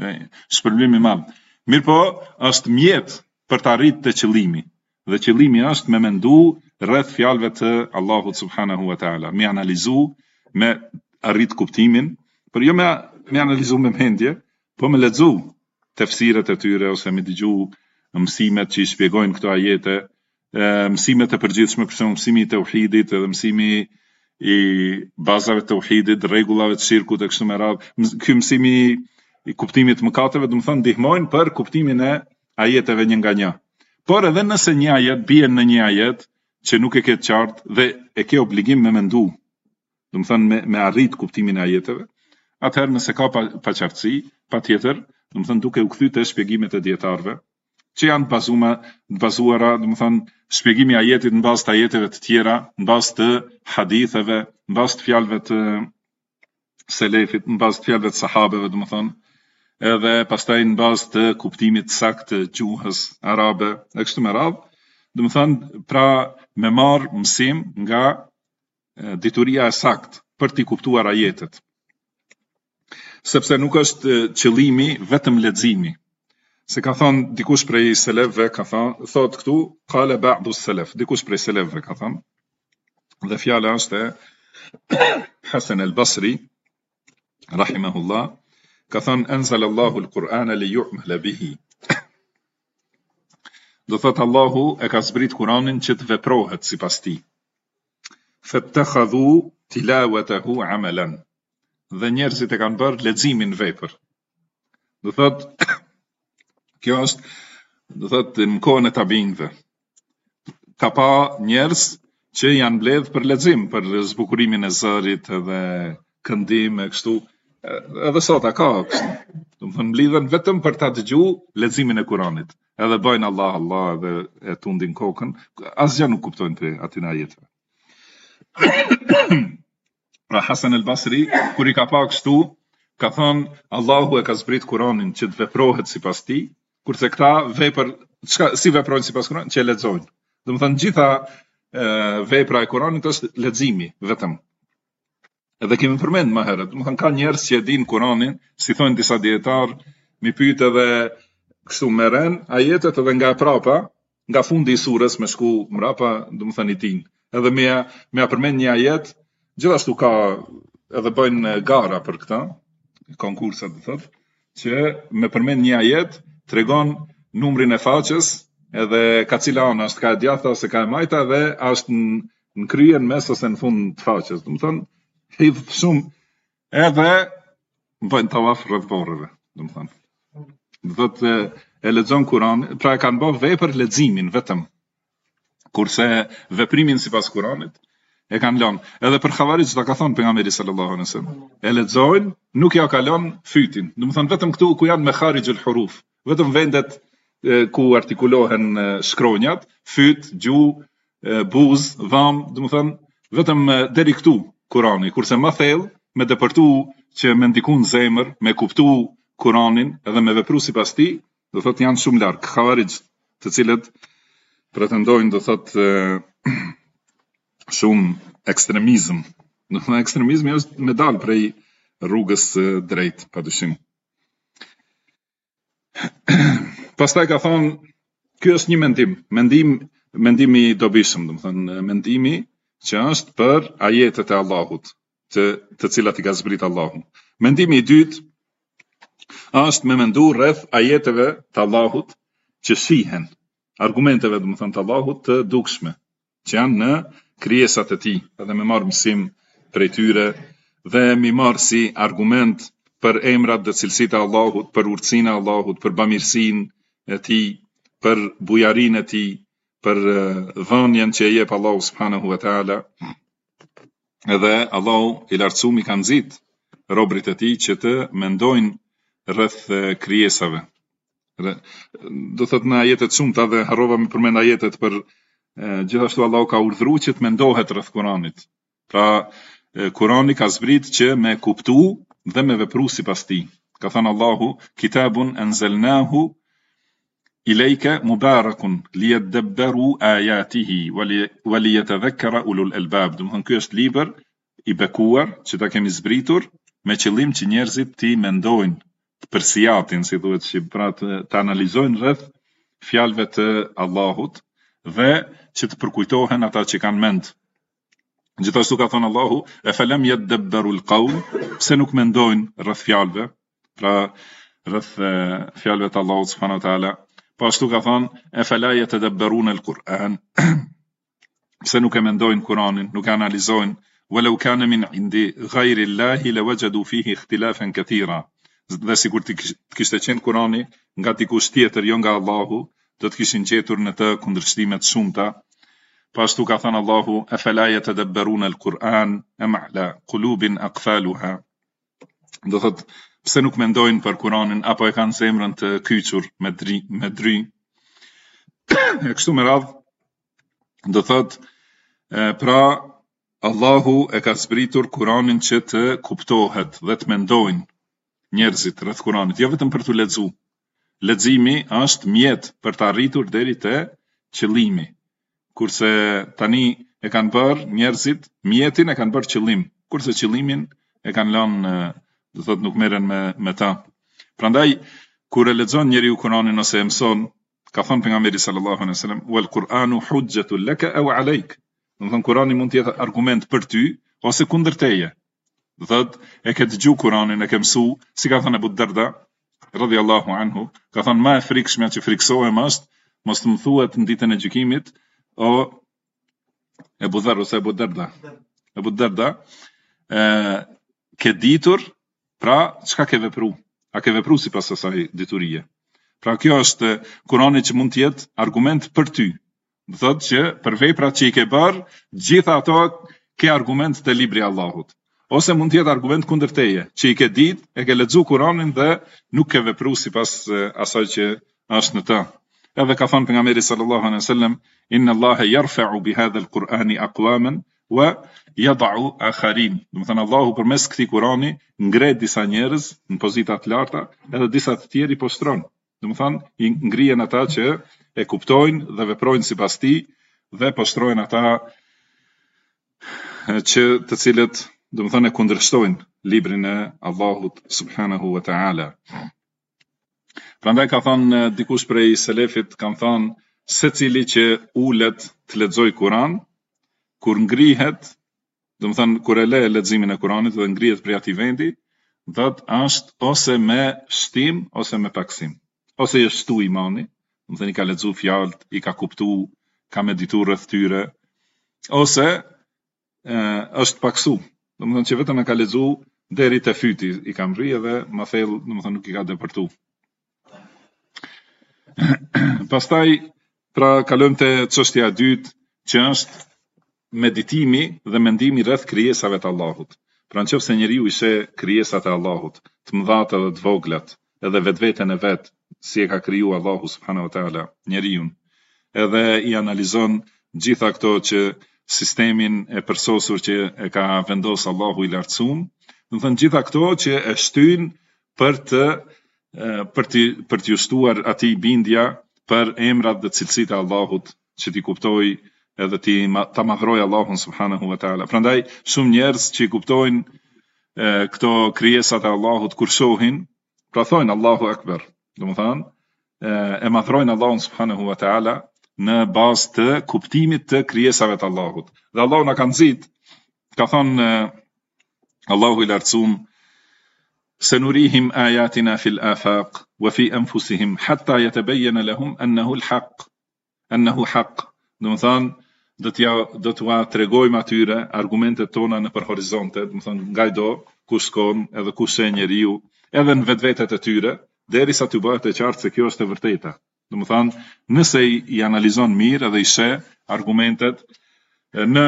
i madh. Mirëpo është mjet për të arritur te qëllimi. Dhe qëllimi është me mendu rreth fjalëve të Allahut subhanahu wa taala, me analizu, me arrit kuptimin, por jo me analizu me mendje, po me lexu tefsiret e tyre ose me dëgju mësimet që i shpjegojnë këto ajete, mësimet e përgjithshme, për shembull mësimi i tauhidit edhe mësimi i bazave të tauhidit, rregullave të shirkut e kështu me radhë. Ky mësimi i kuptimit të mëkateve, do të thonë ndihmojnë për kuptimin e ajeteve një nga një. Por edhe nëse një ajet bie në një ajet që nuk e ke qartë dhe e ke obligim me mendu, do të thonë me arrit kuptimin e ajeteve, atëherë nëse ka paqartësi, patjetër, do të thonë duke u kthyer te shpjegimet e dietarëve, që janë bazuara, do të thonë shpjegimi i ajetit në bazë të ajeteve të tjera, në bazë të haditheve, në bazë të fjalëve të selefit, në bazë të fjalëve të sahabeve, do të thonë, edhe pastaj në bazë të kuptimit saktë të gjuhës arabe, e kështu me radhë, do të thonë pra me marr mësim nga dituria e saktë për t'i kuptuar ajetet. Sepse nuk është qëllimi vetëm leximi. Se ka thonë dikush prej selefëve, ka thonë, thot këtu, qala ba'du selef, dikush prej selefëve ka thonë, dhe fjala është Hasan al-Basri, rahimahullah, ka thonë anzalallahu al-Qur'ana li yu'mala bihi. Do thotë Allahu e ka zbrit Kur'anin që të veprohet sipas tij. Fattakhadhu tilawatahu amalan. Dhe njerëzit e kanë bërë leximin vepër. Do thotë kjo është, do thotë në kohën e tabinëve. Ka pa njerëz që janë mbledh për lexim, për zbukurimin e zërit edhe këndim e kështu. Edhe sot ka kështu. Do të thonë mblidhen vetëm për ta dëgjuar leximin e Kuranit. Edhe bajnë Allah dhe e tundin kokën, asgjë nuk kuptojnë për aty ajeteve. Pra Hasan al-Basri, kur i ka pa kështu, ka thonë Allahu e ka zbrit Kuranin që të veprohet sipas tij, kurse këta vepër, si veprojnë sipas Kuranit, që lexojnë. Do të thonë gjitha vepra e Kuranit është leximi vetëm. Edhe kemi përmend më herët, do të thonë ka njerëz që e dinë Kuranin, si thonë disa dietar, mi pyet edhe kështu merren ajetet edhe nga prapa, nga fundi i surës me shku mrapa, do të thonë i tin. Edhe me përmend një ajet, gjithashtu ka edhe bëjnë gara për këtë, konkursa do thotë, që me përmend një ajet tregon numrin e faqes, edhe ka cila anë është ka e djathta ose ka e majta dhe është në krye, në mes ose në fund të faqes. Do të thonë hidh shumë edhe bëjnë tawaf rreth borreve, do të thonë. Do thotë e lexon Kur'anin, pra e kanë bërë vepër leximin vetëm. Kurse veprimin sipas Kur'anit e kanë lënë. Edhe për xhavarit çka ka thonë pejgamberi sallallahu alaihi wasallam. E lexojnë, nuk ja ka lënë fytin. Do të thonë vetëm këtu ku janë me kharijul huruf, vetëm vendet ku artikulohen shkronjat, fyt, gjuhë, buzë, dham, do të thonë vetëm deri këtu Kurani, kurse më thellë me depërtu që me ndikun zemër, me kuptu Kuranin edhe me vepru sipas tij, do thotë janë shumë larg. Khawarij, të cilët pretendojnë do thotë shumë ekstremizëm. Do thotë ekstremizmi është me dal prej rrugës drejt, padyshim. Pastaj ka thonë, ky është një mendimi i dobishëm, do thënë mendimi që është për ajetet e Allahut, të cilat i ka zbrit Allahu. Mendimi i dytë është me mendu rreth ajeteve të Allahut që shihen, argumenteve do thënë të Allahut të dukshme, që janë në krijesat e tij, edhe me marr mësim prej tyre dhe mi marr si argument për emrat dhe cilësitë e Allahut, për urtësinë e Allahut, për bamirësinë e tij, për bujarinë e tij, për dhënien që e jep Allahu subhanahu wa taala. Edhe Allahu i lartësuar i ka nxit robrit e tij që të mendojnë rreth krijesave. Do thotë në ajetet shumta dhe harrova me përmend ajetet për gjithashtu Allahu ka urdhëruar që të mendohet rreth Kuranit. Pra Kurani ka zbrit që me kuptu dhe me vepru sipas tij. Ka thënë Allahu, kitabun anzalnahu ilayka mubarakun liyadabbaru ayatihi wa liyatadhakkara ulul albab. Do të thonë ky është libër i bekuar që ta kemi zbritur me qëllim që njerëzit të mendojnë, të përsijatin, si thuhet, që pra të analizojnë rreth fjalëve të Allahut dhe që të përkujtohen ata që kanë mend. Gjithashtu ka thënë Allahu, e falam yadabbaru al-qawl, pse nuk mendojnë rreth fjalëve, pra rreth fjalëve të Allahut subhanahu wa taala. Po ashtu ka thënë, e fala yatadabbaruna al-Quran, pse nuk e mendojnë Kur'anin, nuk e analizojnë, walau kana min indi ghayri Allahi lawajadu fihi ikhtilafan katira. Dhe sikur të kishte qenë Kur'ani nga dikush tjetër jo nga Allahu, do të kishin gjetur në të kundërshtime të shumta. Po ashtu ka thënë Allahu, afala yatadabbaruna al-Quran am ala qulubin aqfaluha. Do thotë, pse nuk mendojnë për Kur'anin apo e kanë zemrën të kyçur me dry. E kështu me radhë, do thotë, pra Allahu e ka zbritur Kur'anin që të kuptohet dhe të mendojnë njerëzit rreth Kur'anit, jo vetëm për të lexuar. Leximi është mjet për të arritur deri te qëllimi. Kurse tani e kanë bërë njerëzit, mjetin e kanë bërë qëllim, kurse qëllimin e kanë lënë, do thotë nuk merren me ta. Prandaj kur e lexon njeriu Kur'anin ose e mëson, ka thënë pejgamberi sallallahu alaihi wasallam, "Wal Qur'anu hujjatun laka aw alayk." Do thonë Kur'ani mund të jetë argument për ty ose kundër teje. Do thotë e ke dëgju Kur'anin, e ke mësu, si ka thënë Abu Darda radhiyallahu anhu, ka thënë më e frikshme që friksohem është mos të më thuhet në ditën e gjykimit, o Abu Darda, ke ditur, pra çka ke vepru? A ke vepru sipas asaj diturie? Pra kjo është Kurani që mund të jetë argument për ty. Do thotë që për veprat që i ke bërë, gjitha ato ke argument te libri i Allahut. Ose mund të jetë argument kundër teje, që i ke ditë, e ke lexuar Kur'anin dhe nuk ke vepru sipas asaj që është në të. Edhe ka thënë pejgamberi sallallahu alaihi wasallam, inna Allaha yarfa'u bi hadha al-Qur'ani aqwaman wa yad'u akharin. Do të thënë Allahu përmes këtij Kur'ani ngret disa njerëz në pozita të larta, edhe disa të tjerë i postron. Do të thënë i ngrihen ata që e kuptojnë dhe veprojnë sipas tij dhe postrojnë ata që të cilët do të thënë e kundërshtojnë librin e Allahut subhanahu wa ta'ala. Prandaj ka thënë dikush prej selefit, kanë thënë secili që ulet të lexoj Kur'an, kur ngrihet, do të thënë kur e le leximin e Kur'anit dhe ngrihet prej atij vendi, thotë është ose me shtim ose me paksim. Ose i është shtu imani, do të thënë i ka lexuar fjalët, i ka kuptuar, ka medituar rreth tyre, ose është paksu. Do të thënë që vetëm e ka lexuar deri te fyti i ka mri edhe më thellë, do të thënë nuk i ka depërtuar. Pastaj, pra kalojmë te çështja e dytë, që është meditimi dhe mendimi rreth krijesave të Allahut. Pra nëse njeriu i sheh krijesat e Allahut, të mëdha edhe të voglat, edhe vetveten e vet, si e ka kriju Allahu subhanahu wa taala njeriun, edhe i analizon gjitha këto që sistemin e përsosur që e ka vendosur Allahu i lartësuar, do të thënë gjitha këto që e shtyn për të për t'ju shtuar atij bindja për emrat dhe cilësitë e Allahut, që t'i kuptoj edhe ta madhroj Allahun subhanahu wa taala. Prandaj shumë njerëz që kuptojnë këto krijesat e Allahut kur shohin, pra thojnë Allahu Akbar, domethënë e madhrojnë Allahun subhanahu wa taala në bazë të kuptimit të krijesave të Allahut. Dhe Allahu na ka nxit, ka thënë Allahu i lartësuar: سنريهم آياتنا في الآفاق وفي أنفسهم حتى يتبين لهم أنه حق. Domethënë do t'ua tregojmë atyre argumentet tona nëpër horizonte, domethënë nga çdo ku shkon, edhe ku sheh njeriu, edhe në vetvetet e tyre, derisa t'u bëhet e qartë se kjo është e vërteta. Domethënë, nëse i analizon mirë edhe i sheh argumentet në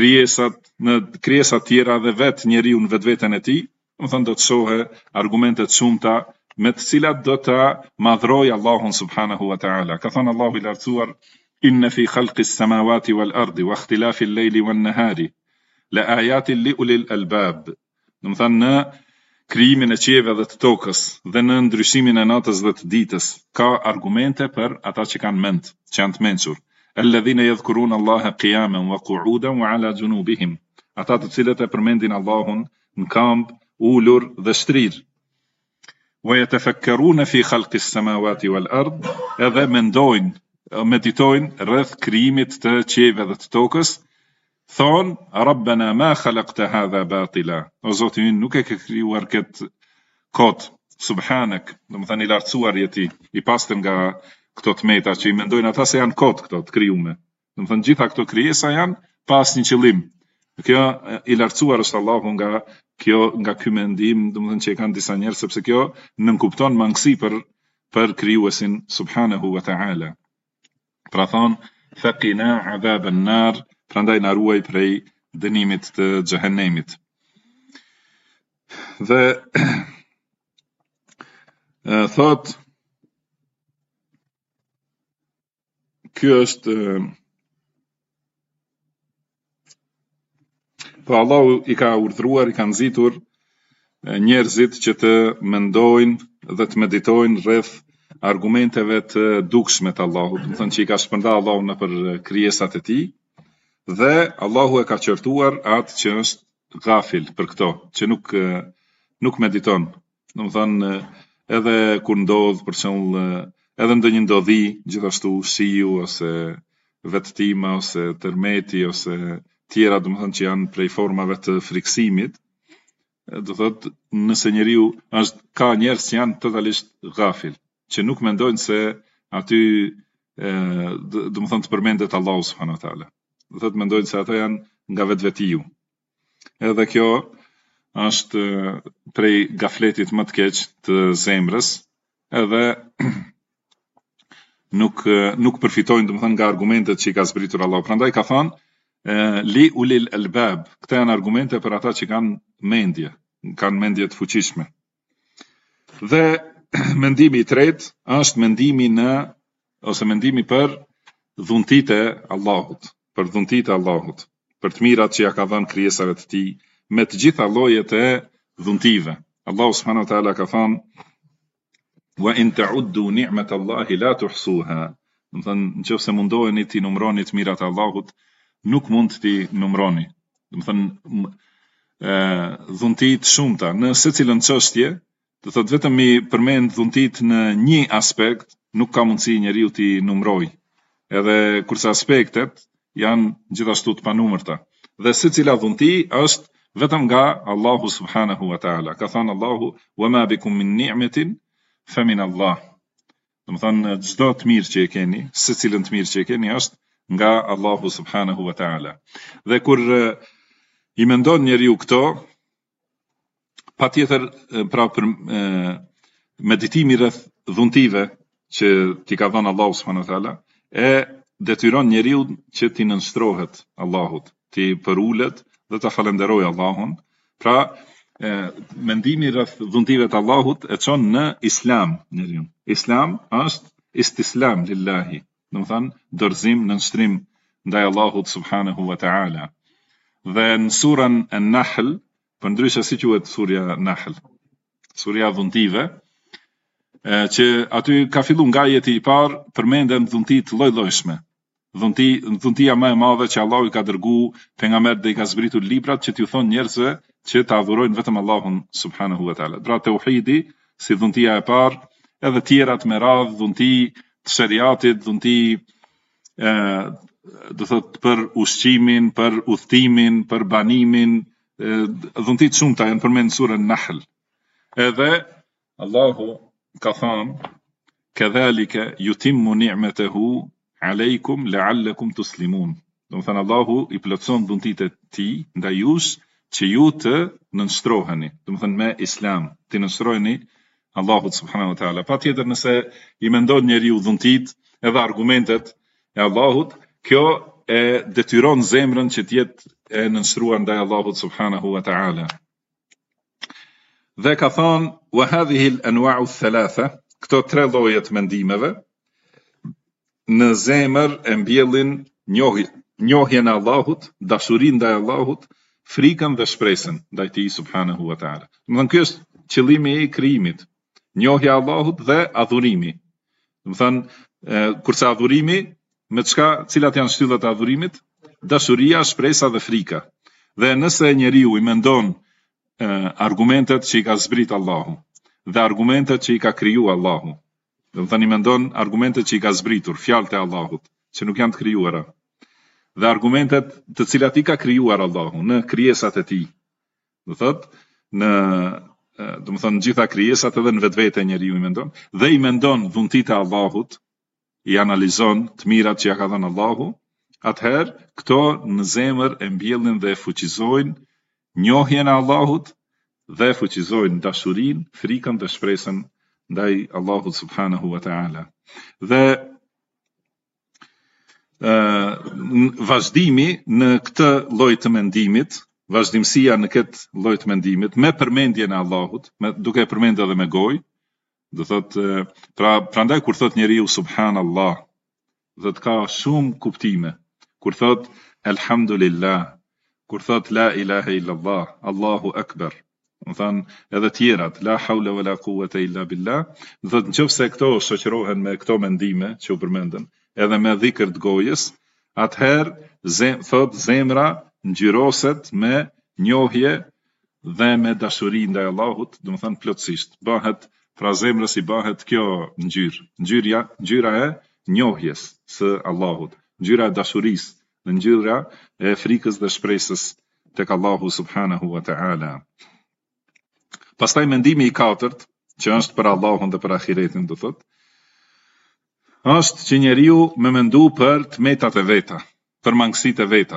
krijesat tjera dhe vetë njeriu në vetveten e tij, domethënë do të shohë argumentet shumëta me të cilat do ta madhroj Allahun subhanahu wa taala. Ka thënë Allahu i lartësuar: Inna fi khalqis samawati wal ardi wa ikhtilafil layli wan nahari la ayatin li ulil albab. Domethënë në krijimin e qiejve dhe të tokës dhe në ndryshimin e natës dhe të ditës ka argumente për ata që kanë mend, që janë të mençur. Alladhina yadhkuruna Allaha qiyaman wa qu'udan wa ala junubihim. Ata të cilët e përmendin Allahun në këmbë, ulur dhe shtrirë. Wa yatafakkaruna fi khalqis samawati wal ard, edhe meditojnë rreth krijimit të qiejve dhe të tokës, thonë: Rabbana ma khalaqta hadha batila. O Zoti ynë, nuk e ke krijuar këtë kot, subhanak, domethënë i lartësuar je ti, i pastër nga këto tmeta që i mendojnë ata se janë kot këto të krijuame. Domethënë gjitha këto krijesa janë pas një qëllim. Kjo i lartësuar është Allahu nga ky mendim, domethënë që e kanë disa njerëz, sepse kjo nënkupton mangësi për krijuesin subhanahu wa ta'ala. Pra thonë: Faqina adhaban nar, prandaj na ruaj prej dënimit të xhehenemit. Dhe thot, ky është po Allahu i ka urdhëruar, i ka nxitur njerëzit që të mendojnë dhe të meditojnë rreth argumenteve të dukshme të Allahut, domethënë që i ka shpërndar Allahu nëpër krijesat e tij, dhe Allahu e ka qortuar atë që është ghafil për këto, që nuk mediton. Domethënë edhe kur ndodh për shembull edhe ndonjë ndodhi, gjithashtu shiu ose vetëtima ose tërmeti ose tjera, domethënë që janë prej formave të friksimit, do thotë nëse njeriu ka njerëz që janë totalisht ghafil, që nuk mendojnë se aty domethënë të përmendet Allahu subhanahu wa taala. Do thotë mendojnë se ata janë nga vetvetiu. Edhe kjo është prej gafletit më të keq të zemrës, edhe nuk përfitojnë domethënë nga argumentet që i ka zbritur Allahu. Prandaj ka thënë li ulil albab, këta janë argumente për ata që kanë mendje të fuqishme. Dhe mendimi i tretë është mendimi për dhuntitë e Allahut, për të mirat që ja ka dhënë krijesave të tij, me të gjitha llojet e dhuntive. Allahu subhanahu wa taala ka thënë: Wa in ta'uddu ni'matallahi la tuhsuha. Domethënë, nëse mundoheni ti numroni të mirat e Allahut, nuk mund t'i numroni. Domethënë, dhuntit shumëta në secilën çështje, do thotë vetëm i përmend dhuntit në një aspekt, nuk ka mundësi njeriu t'i numroj. Edhe kurse aspektet janë gjithashtu të panumërta. Dhe secila dhunti është vetëm nga Allahu subhanahu wa taala. Ka thënë Allahu: "Wa ma bikum min ni'matin fa min Allah." Domethënë çdo të mirë që e keni, secilën të mirë që e keni është nga Allahu subhanahu wa taala. Dhe kur i mendon njeriu këto, patjetër pra për meditimi rreth dhuntive që t'i ka dhënë Allahu subhanahu wa taala, e detyron njeriu që t'i nënshtrohet Allahut, t'i përulet dhe ta falenderojë Allahun. Pra mendimi rreth dhuntive të Allahut e çon në Islam njeriu. Islam është istislam lillahi, domethënë dorëzim, nënshtrim ndaj Allahut subhanahu wa taala. Dhe në surën An-Nahl, përndryshe si quhet surja Nahl, surja dhuntive, që aty ka fillu nga ajeti i parë përmenden dhunti të lloj-llojshme. Dhuntia më e madhe që Allahu i ka dërgu pejgamberët dhe i ka zbritur librat që t'ju thonë njerëzve që ta adhurojnë vetëm Allahun subhanahu wa taala. Pra tauhidi si dhuntia e parë, edhe tjerat me radhë, dhunti të shariatit, dhunti do thot për ushqimin, për udhtimin, për banimin, dhunti të shumta janë përmendur në surën Nahl. Edhe Allahu ka thënë kadhalika yutimmu ni'matahu aleikum la'allakum tuslimun. Do të thënë Allahu i plotson dhuntitë e tij ndaj jush që ju të nënshtroheni, do të thënë me Islam, të nënshtroheni Allahut subhanahu wa taala. Patjetër nëse i mendon njeriu dhuntit edhe argumentet e Allahut, kjo e detyron zemrën që të jetë e nënshtruar ndaj Allahut subhanahu wa taala. Dhe ka thënë wa hadhihi al-anwa'u ath-thalatha, këto tre lloje të mendimeve në zemër e mbjellin njohjen e Allahut, dashurinë ndaj Allahut, frikën dhe shpresën ndaj tij subhanahu wa taala. Domethënë ky është qëllimi i krijimit, njohja e Allahut dhe adhurimi. Domethënë kurse adhurimi me çka, cilat janë shtyllat e adhurimit? Dashuria, shpresa dhe frika. Dhe nëse njeriu i mendon argumentet që i ka zbrit Allahu dhe argumentet që i ka kriju Allahu, do të thënë i mendon argumentet që i ka zbritur, fjalët e Allahut, që nuk janë të krijuara, dhe argumentet të cilat i ka krijuar Allahu në krijesat e tij. Do thotë do të thënë gjitha krijesat edhe në vetvete njeriu i mendon, dhe i mendon dhuntitë e Allahut, i analizon të mirat që ja ka dhënë Allahu, atëherë këto në zemër e mbjellin dhe e fuqizojnë njohjen e Allahut dhe fuqizojnë dashurinë, frikën dhe shpresën ndaj Allahut subhanahu wa taala. Dhe vazhdimi në këtë lloj të mendimit, vazhdimësia në këtë lloj të mendimit me përmendjen e Allahut, duke përmendur edhe me gojë, do thotë prandaj kur thot njeriu subhanallah, do të ka shumë kuptime. Kur thot elhamdulillah, kur thot la ilaha illallah, Allahu akbar, do thënë edhe tjerat, la hawla wala quwwata illa billah, do thotë nëse këto shoqërohen me këto mendime që u përmendën, edhe me dhikr të gojës, atëherë thot zemra ngjyroset me njohje dhe me dashuri ndaj Allahut, do thënë plotësisht. Bëhet pra zemrës i bëhet kjo ngjyra e njohjes së Allahut, ngjyra e dashurisë, dhe ngjyra e frikës dhe shpresës tek Allahu subhanahu wa taala. Pastaj mendimi i katërt, që është për Allahun dhe për ahiretin, do thotë, është që njeriu me mendu për tmetat e veta, për mangësitë e veta.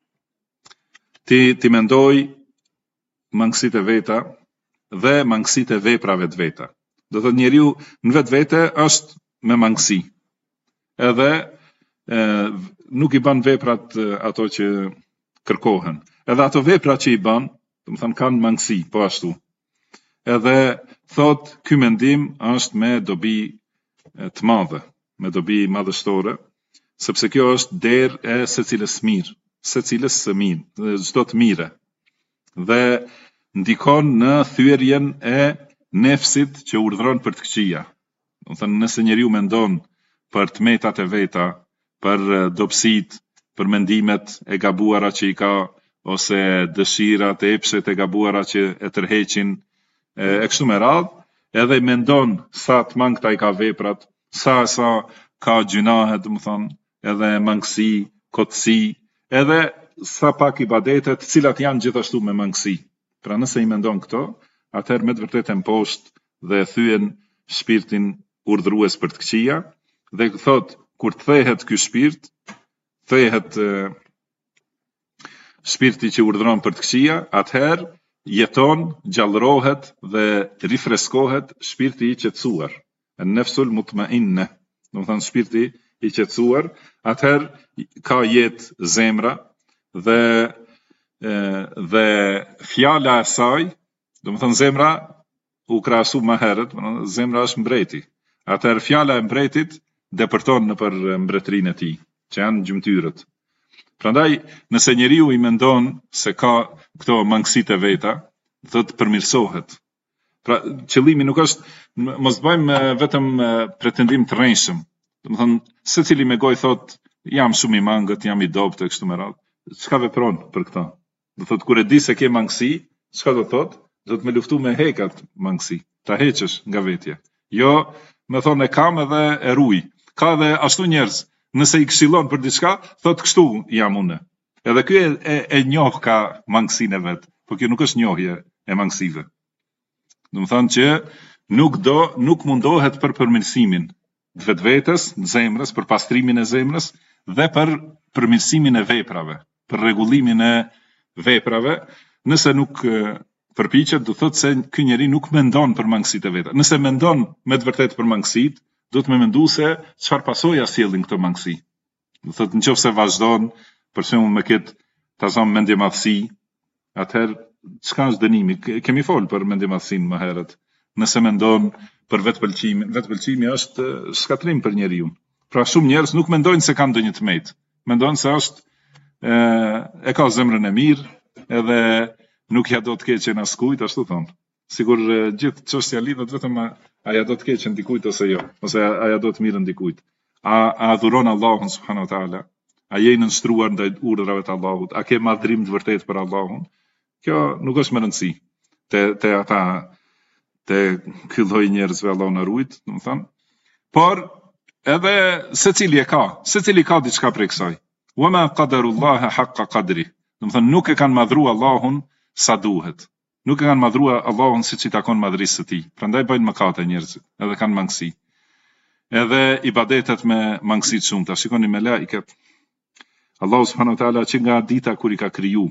Ti mendoj mangësitë e veta dhe mangësitë e veprave të veta. Do thotë njeriu në vetvete është me mangësi. Edhe nuk i bën veprat ato që kërkohen. Edhe ato vepra që i bën, do të thënë kanë mangësi, po ashtu. Edhe thot ky mendim është me dobi të madhe, me dobi madhështore, sepse kjo është derë e secilës mirë, secilës së mirë, çdo të mire. Dhe ndikon në thyerjen e nefsit që urdhëron për të këqija. Do të thënë nëse njeriu mendon për tmetat e veta, për dobësit, për mendimet e gabuara që i ka, ose dëshirat e epshet e gabuara që e tërheqin, e kështu me radhë, edhe mendon sa të mangëta i ka veprat, sa ka gjunahet, do të thonë, edhe mangësi, kotësi, edhe sa pak ibadetet, cilat janë gjithashtu me mangësi. Pra nëse i mendon këto, atëherë me të vërtetë e mposhtë dhe thyen shpirtin urdhërues për të këqija, dhe thot kur thehet ky shpirt, thehet shpirti që urdhëron për të këqija, atëherë jeton, gjallërohet dhe rifreskohet shpirti i qetësuar, an-nafsul mutma'inna, do të thënë shpirti i qetësuar, atëherë ka jetë zemra dhe fjala e saj, do të thënë zemra u krahasu më herët, zemra është mbreti. Atëherë fjala e mbretit depërton nëpër mbretërinë e tij, që janë gjymtyrët. Prandaj, nëse njeriu i mendon se ka këto mangësitë e veta, do të përmirësohet. Pra, qëllimi nuk është mos bëjmë vetëm pretendim të rrenjshëm. Domethënë, secili me gojë thot jam shumë i mangët, jam i dobët e kështu me radhë. Çka vepron për këtë? Do thot kur e di se ke mangësi, çka do thot? Do të me luftu me hekat mangësi, ta heqësh nga vetja. Jo, me thonë e kam edhe e ruj. Ka edhe ashtu njerëz, nëse i këshillon për diçka, thot kështu jam unë. Edhe ky e njoh ka mangësinë e vet, por kjo nuk është njohje e mangësive. Do të thonë që nuk mundohet për përmirësimin të vetvetes, të zemrës, për pastrimin e zemrës dhe për përmirësimin e veprave, për rregullimin e veprave, nëse nuk përpiqet, do thotë se ky njeri nuk mendon për mangësitë e veta. Nëse mendon me të vërtetë për mangësitë, do të më mendu se çfarë pasoja sjellin këto mangësi. Do thotë nëse vazhdon, për shembull me këtë ta zon mendje madhësi, atëherë çka është dënimi? Kemi fol për mendje madhësinë më herët. Nëse mendon për vetpëlqimin, vetpëlqimi është shkatrim për njeriu. Pra shumë njerëz nuk mendojnë se kanë ndonjë tmet. Mendojnë se është e ka zemrën e mirë, edhe nuk ja do të keqen askujt, ashtu thonë. Sigur gjithë çështja lidhet vetëm a ja do të keqen dikujt ose jo, ose a ja do të mirën dikujt. A adhuron Allahun subhanahu wa taala? A je i nënshtruar ndaj urdhrave të Allahut? A ke madhrim të vërtetë për Allahun? Kjo nuk është më rëndësi. Te ata te ky lloj njerëzve Allahu na ruajt, domethënë. Por edhe secili ka diçka prej kësaj. Wa ma qadarullaha haqqa qadri. Domethënë nuk e kanë madhruar Allahun sa duhet. Nuk e kanë madhruar Allahun siç i takon madhrisë së tij. Prandaj bëjnë mëkate njerëzit, edhe kanë mangësi. Edhe ibadetet me mangësi të shumta. Shikoni me laiket. Allahu subhanahu wa taala që nga dita kur i ka kriju,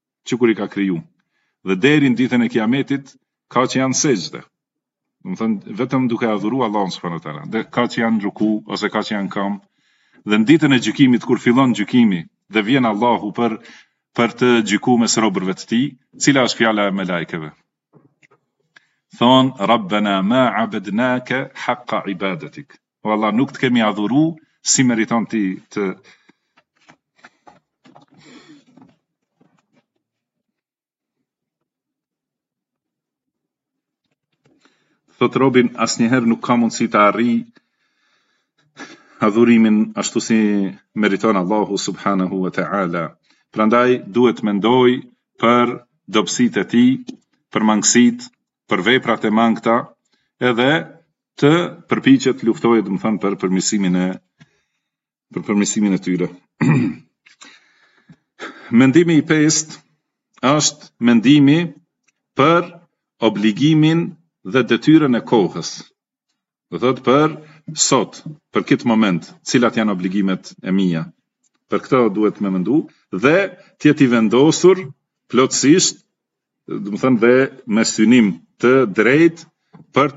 dhe deri në ditën e Kiametit ka që janë sejdë. Domethënë vetëm duke adhuruar Allahun subhanahu wa taala. Dhe ka që janë ruku ose ka që janë kam. Dhe në ditën e gjykimit kur fillon gjykimi dhe vjen Allahu për të gjykuar mes robërve të tij, cila është fjala e melajkeve? Thon Rabbana ma abadnaka haqqa ibadatik. O Allah, nuk të kemi adhuru si meriton ti të thot robin asnjëherë nuk ka mundësi të arrijë adhurimin ashtu si meriton Allahu subhanahu wa ta'ala. Prandaj duhet mendoj për dobësitë e tij, për mangësitë, për veprat e mangëta, edhe të përpiqet luftojë, domethënë për përmirësimin e tyre. Mendimi i pestë është mendimi për obligimin dhe detyrën e kohës. Do thotë për sot, për këtë moment, cilat janë obligimet e mia. Për këtë duhet me mendu dhe të jetë i vendosur plotësisht, domethënë dhe me synim të drejtë për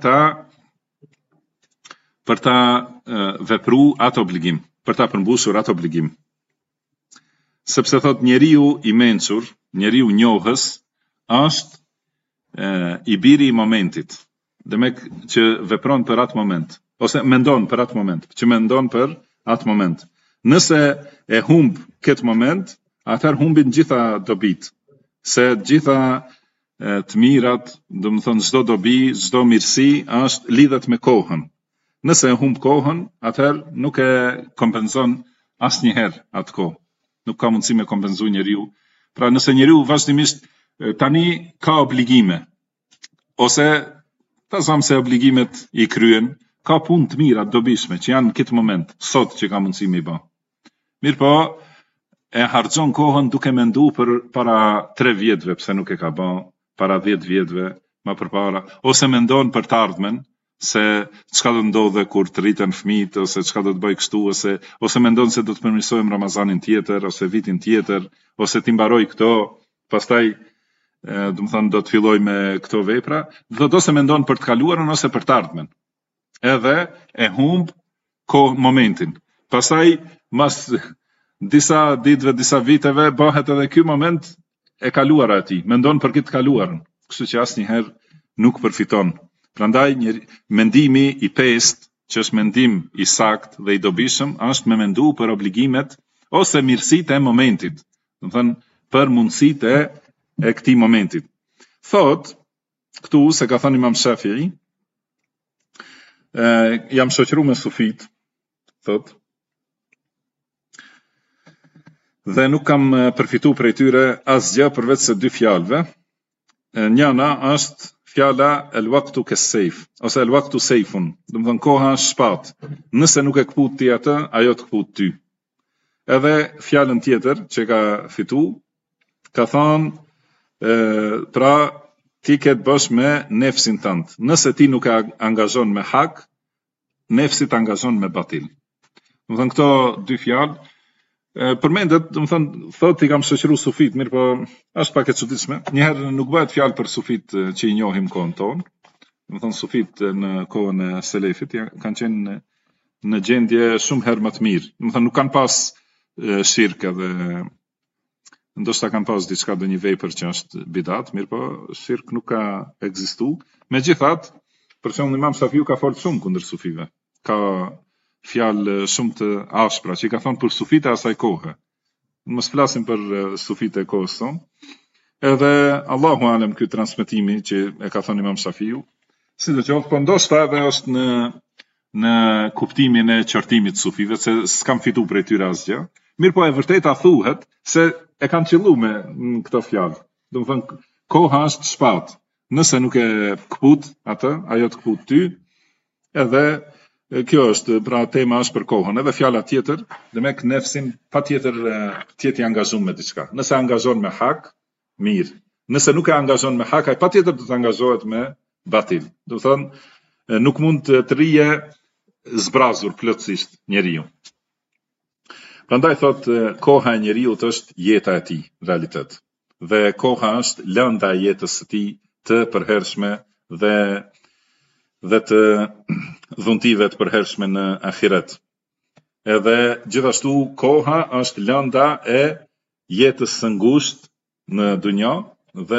ta vepru atë obligim, për ta përmbushur atë obligim. Sepse thot njeriu i mençur, njeriu njohës është i biri i momentit. Demek që vepron për atë moment, ose mendon për atë moment, që mendon për atë moment. Nëse e humb këtë moment, atëherë humbin gjitha dobit, se gjitha të mirat, domethënë çdo dobi, çdo mirësi është lidhet me kohën. Nëse e humb kohën, atëherë nuk e kompenzon asnjëherë atë kohë. Nuk ka mundësi me kompenzu njeriu. Pra nëse njeriu vazhdimisht tani ka obligime, ose ta zam se obligimet i kryen, ka punë të mira, dobishme, që janë në këtë moment, sot që ka mundësi me i bë. Mirë po, e harxhon kohën duke mendu për para 3 vjetëve, pse nuk e ka bë, para 10 vjetëve, më përpara, ose mendon për të ardhmen, se çka do ndodhe kur të rriten fëmijët, ose çka do të bëj kështu, ose mendon se do të përmirësojmë Ramazanin tjetër, ose vitin tjetër, ose ti mbaroj këto, pastaj domethënë do të filloj me këto vepra, do ose mendon për të kaluarën ose për të ardhmen. Edhe e humb momentin. Pastaj mas disa ditëve, disa viteve bëhet edhe ky moment e kaluara e tij. Mendon për këtë kaluarën, kështu që asnjëherë nuk përfiton. Prandaj mendimi i pestë, që është mendim i saktë dhe i dobishëm, është me mendu për obligimet ose mirësitë e momentit. Domethënë për mundësitë e këtij momentit. Thot këtu se ka thënë Imam Shafi'i, jam shoqëruar me sufit, thot, dhe nuk kam përfituar prej tyre asgjë përveç se 2 fjalëve. Njëna është fjala el waqtu kes-sejf, ose el waqtu sejfun, do të thënë koha është shpatë. Nëse nuk e kput ti atë, ajo të kput ty. Edhe fjalën tjetër që ka fitu, ka thënë, pra ti ke të bësh me nefsin tënd. Nëse ti nuk e angazhon me hak, nefsi të angazhon me batil. Do të thënë këto 2 fjalë përmendet, do të thënë, thot I kam shoqëruar sufit, mirë po është pak e çuditshme. Njëherë nuk bëhet fjalë për sufit që I njohim kohën tonë. Do të thënë sufit në kohën e selefit kanë qenë në gjendje shumë herë më të mirë. Do të thënë nuk kanë pas shirk edhe ndoshta kanë pas diçka do një vepër që është bidat, mirë po shirk nuk ka ekzistuar. Megjithatë, për shembull Imam Shafiu ka folur shumë kundër sufive. Ka fjalë shumë të ashpra që I ka thonë për sufit e asaj kohe. Mos flasim për sufit e kohës tonë. Edhe Allahu alem ky transmetimi që e ka thonë Imam Shafiu, sidoqoftë, po ndoshta edhe është në kuptimin e qortimit të sufive, se s'kam fitu prej tyre asgjë. Mirë po e vërteta thuhet se e kanë qelluar me këto fjalë. Do të thënë koha është shpatë. Nëse nuk e kput atë, ajo të kput ty, edhe kjo është, pra tema është për kohën. Edhe fjala tjetër, demek nefsin patjetër tjetër I angazhuar me diçka. Nëse angazhon me hak, mirë. Nëse nuk e angazhon me hak, ai patjetër do të angazhohet me batil. Do të thonë nuk mund të rije zbrazur plotësisht njeriu. Prandaj thot koha e njeriu është jeta e tij, realitet. Dhe koha është lënda e jetës së tij të përhershme dhe të dhuntive të përhershme në ahiret. Edhe gjithashtu koha është lënda e jetës së ngushtë në dunja dhe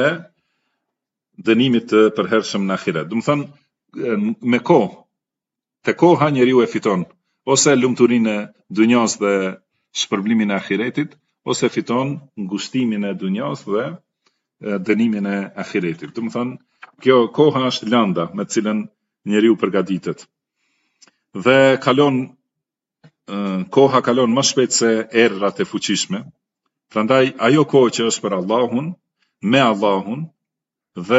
dënimit të përhershëm në ahiret. Do të thënë me kohë, te koha njeriu e fiton ose lumturinë e dunjas dhe shpërblimin e ahiretit, ose fiton ngushtimin e dunjas dhe dënimin e ahiretit. Do të thënë kjo koha është lënda me të cilën njeriu përgatitet. Dhe koha kalon më shpejt se errat e fuqishme. Prandaj ajo kohë që është për Allahun, me Allahun dhe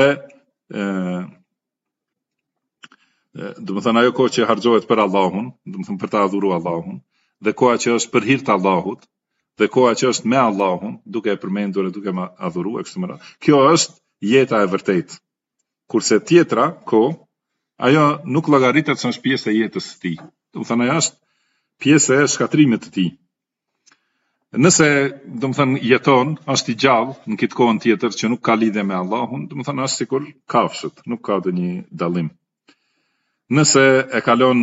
do të thënë ajo kohë që harxhohet për Allahun, do të thënë për të adhuruar Allahun, dhe koha që është për hir të Allahut, dhe koha që është me Allahun, duke e përmendur e duke e adhuruar kështu më radh. Kjo është jeta e vërtetë. Kurse tjetra kohë, ajo nuk llogaritet se është pjesë e jetës së tij. Do të thënë ajo është pjesë e shkatrimit të tij. Nëse, do të thënë, jeton, është I gjallë në këtë kohën tjetër që nuk ka lidhje me Allahun, do të thënë është sikur kafshët, nuk ka ndonjë dallim. Nëse e kalon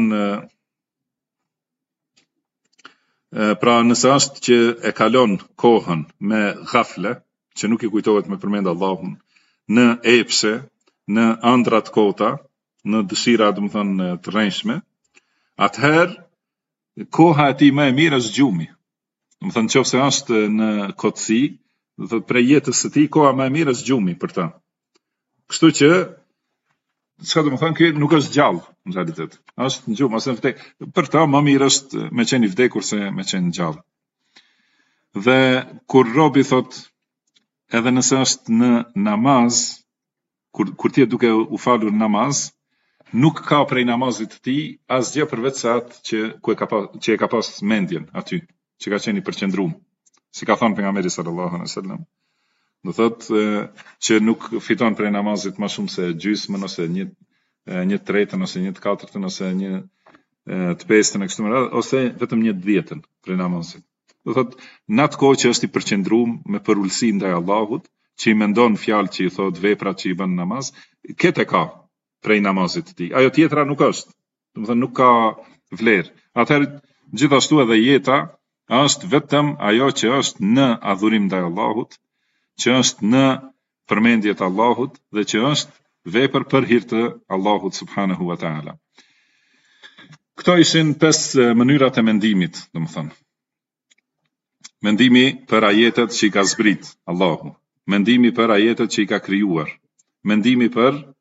pra nëse është që e kalon kohën me ghafle, që nuk I kujtohet me përmend Allahun, në epshe, në ëndra të kota, në dëshira, do të thënë, të rrënjshme, atëherë koha e tij më e mirë është gjumi. Do të thënë nëse është në kotësi, do të thotë prej jetës së tij koha më e mirë është gjumi për ta. Kështu që çka do të thënë, ky nuk është gjallë në realitet. Është në gjumë, ose në vdek. Për ta më mirë është me qenë I vdekur se me qenë gjallë. Dhe kur robi thot, edhe nëse është në namaz, kur ti duke u falur namaz, nuk ka prej namazit të tij asgjë përveç se atë që e ka pas mendjen aty, që ka qenë I përqendruar. Si ka thënë pejgamberi sallallahu alaihi wasallam, do thotë që nuk fiton prej namazit më shumë se gjysmën ose një tretën ose një katërtën ose një të pestën e kështu me radhë, ose vetëm një dhjetën prej namazit. Do thotë në atë kohë që është I përqendruar me përulësi ndaj Allahut, që I mendon fjalë që I thot, veprat që I bën namaz, këtë ka prej namazit të tij. Ajo tjetra nuk është. Do të thënë nuk ka vlerë. Atëherë gjithashtu edhe jeta është vetëm ajo që është në adhurim ndaj Allahut, që është në përmendje të Allahut dhe që është vepër për hir të Allahut subhanahu wa taala. Këto ishin 5 mënyrat e mendimit, domethënë. Mendimi për ajetet që I ka zbrit Allahu, mendimi për ajetet që I ka krijuar, mendimi për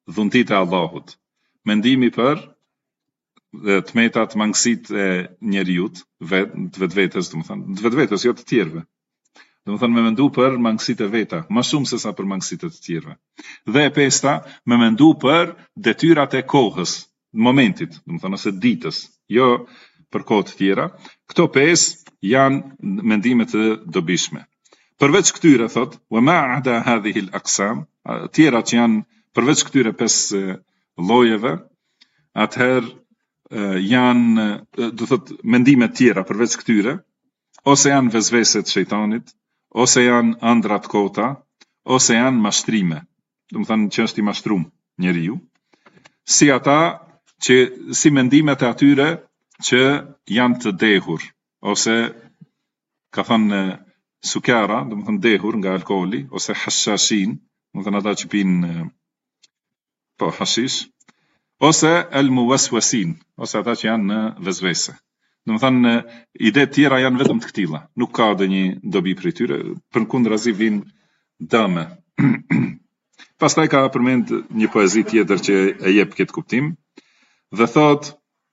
dhuntit e Allahut. Mendimi për të metat mangësit e njeriut, vetvetes, të vetvetes, jo të tjerëve. Me mendu për mangësit e veta, ma shumë se sa për mangësit e të tjerëve. Dhe e pesta, me mendu për detyrat e kohës, momentit, ose ditës, jo për kohë të tjera. Këto 5 janë mendimet e dobishme. Përveç këtyre, thot, wa ma ada hadhihi al-aqsam, tjera që janë përveç këtyre 5 llojeve, atëherë janë, do thot, mendimet tjera përveç këtyre, ose janë vezveset shejtanit, ose janë ëndrat kota, ose janë mashtrime. Që është i mashtrum njeriu, si ata që si mendimet e atyre që janë të dehur, ose ka thënë sukara, dehur nga alkooli, ose hashashin, ata që pinë hashish, ose el muwaswasin, ose ata që janë në vezvese. Ide tjera janë vetëm të këtilla, nuk ka ndonjë dobi për tyre, përkundrazi vinë dëme. Pastaj ka përmend një poezi tjetër që e jep këtë kuptim, dhe thot,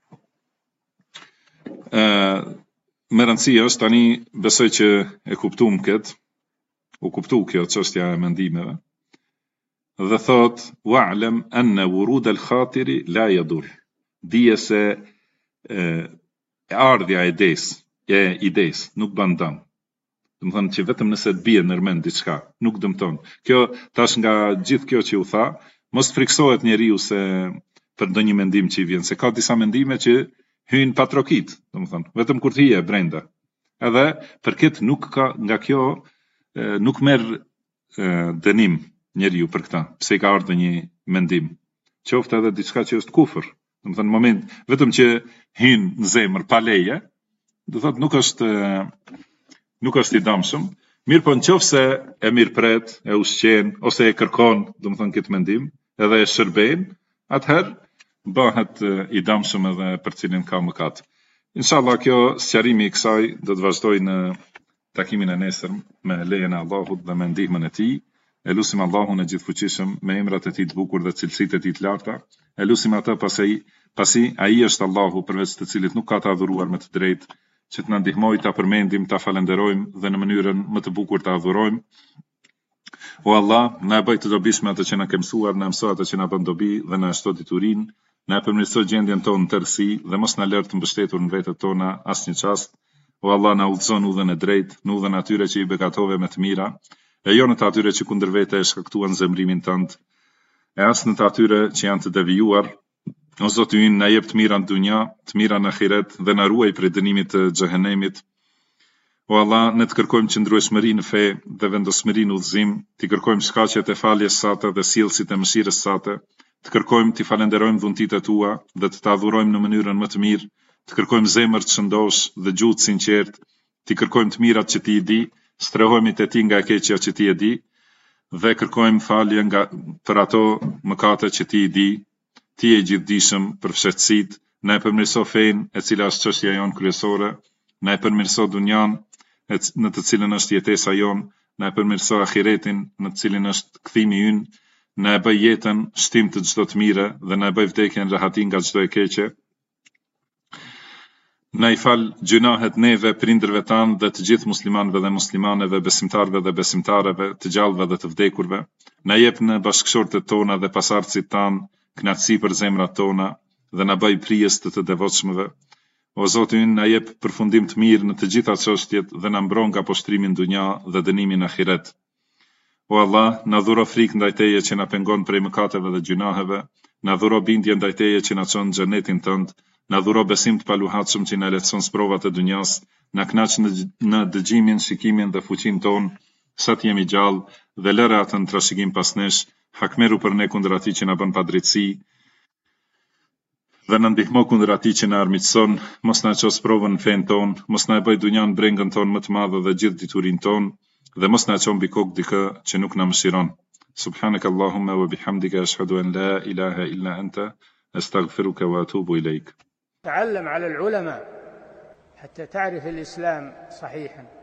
me rëndësi është tani besoj që e kuptuam këtë, u kuptu kjo çështja e mendimeve, dhe thot, wa'lam anna wurud al-khatiri la yadur. Dije se ardhja e ides nuk bën dëm. Që vetëm nëse të bie në mend diçka, nuk dëmton. Kjo tash nga gjithë kjo që u tha, mos friksohet njeriu se për ndonjë mendim që i vjen, se ka disa mendime që hyjnë patrokit, vetëm kur të hije brenda. Edhe për këtë nuk ka, nga kjo nuk merr dënim njeriu për këtë, pse i ka ardhur një mendim. Qoftë edhe diçka që është kufër. Në moment vetëm që hyn në zemër pa leje, do thot nuk është i dëmshëm. Mirë po nëse e mirëpret, e ushqen ose e kërkon, këtë mendim, edhe e shërben, atëherë bëhet i dëmshëm edhe për cilin ka mëkat. Inshallah kjo sqarimi i kësaj do të vazhdoj në takimin e nesër me lejen e Allahut dhe me ndihmën e tij. E lusim Allahun e gjithfuqishëm me emrat e tij të bukur dhe cilësitë e tij të larta. E lusim atë pasi ai është Allahu përveç të cilit nuk ka të adhuruar me të drejtë, që të na ndihmojë ta përmendim, ta falenderojmë dhe në mënyrën më të bukur ta adhurojmë. O Allah, na bëj të dobishme atë që na ke mësuar, na mëso atë që na bën dobi dhe na shto diturinë, na përmirëso gjendjen tonë në tërësi dhe mos na lër të mbështetur në vetët tona asnjë çast. O Allah, na udhëzo në udhën e drejtë, në udhën atyre që i bekatove me të mira, e jo në të atyre që kundër vete e shkaktuan zemrimin tënd, e as në të atyre që janë të devijuar. O Zoti ynë, na jep të mira në dunja, të mira në ahiret dhe na ruaj prej dënimit të xhehenemit. O Allah, ne të kërkojmë qëndrueshmëri në fe dhe vendosmëri në udhëzim, të kërkojmë shkaqjet e faljes sate dhe sjellësit e mëshirës sate, të kërkojmë të falenderojmë dhuntitë tua dhe të adhurojmë në mënyrën më të mirë, të kërkojmë zemër të shëndosh dhe gjuhë të sinqertë, të kërkojmë të mirat që ti i di, strehohemi te ti nga e keqja që ti e di, dhe kërkojmë falje për ato mëkate që ti i di. Ti e gjithdijshëm për fshehtësitë, na e përmirëso fenë e cila është çështja jonë kryesore, na e përmirëso dunjan në të cilën është jetesa jonë, na e përmirëso ahiretin në të cilin është kthimi ynë, na e bëj jetën shtim të çdo të mire dhe na e bëj vdekjen rahati nga çdo e keqe. Na i fal gjunahet neve, prindërve tanë dhe të gjithë muslimanëve dhe muslimaneve, besimtarëve dhe besimtareve, të gjallëve dhe të vdekurve. Na jep në bashkëshortet tona dhe pasardhësit tanë knatësi për zemrat tona dhe na bëj prijes të devotshmëve. O Zoti ynë, na jep përfundim të mirë në të gjitha çështjet dhe na mbron nga poshtrimi në dunja dhe dënimi në ahiret. O Allah, na dhuro frikë ndaj teje që na pengon prej mëkateve dhe gjunaheve, na dhuro bindje ndaj teje që na çon në xhenetin tënd, na dhuro besim të paluhatshëm që na lehtëson provat e dunjas, na kënaq në dëgjimin, shikimin dhe fuqinë tonë, sa të jemi gjallë dhe lëre atë në trashëgim pas nesh. Hakmeru për ne kundër atij që na bën padrejtësi dhe na ndihmo kundër atij që na armiqson, mos na ços provën në fen ton, mos na e bëj dunjan brengën ton më të madhe dhe gjithë diturinë ton, dhe mos na çon mbi kokë dikë që nuk na mëshiron. Subhanaka Allahumma wa bihamdika ashhadu an la ilaha illa anta astaghfiruka wa atubu ilayk. تعلم على العلماء حتى تعرف الإسلام صحيحا.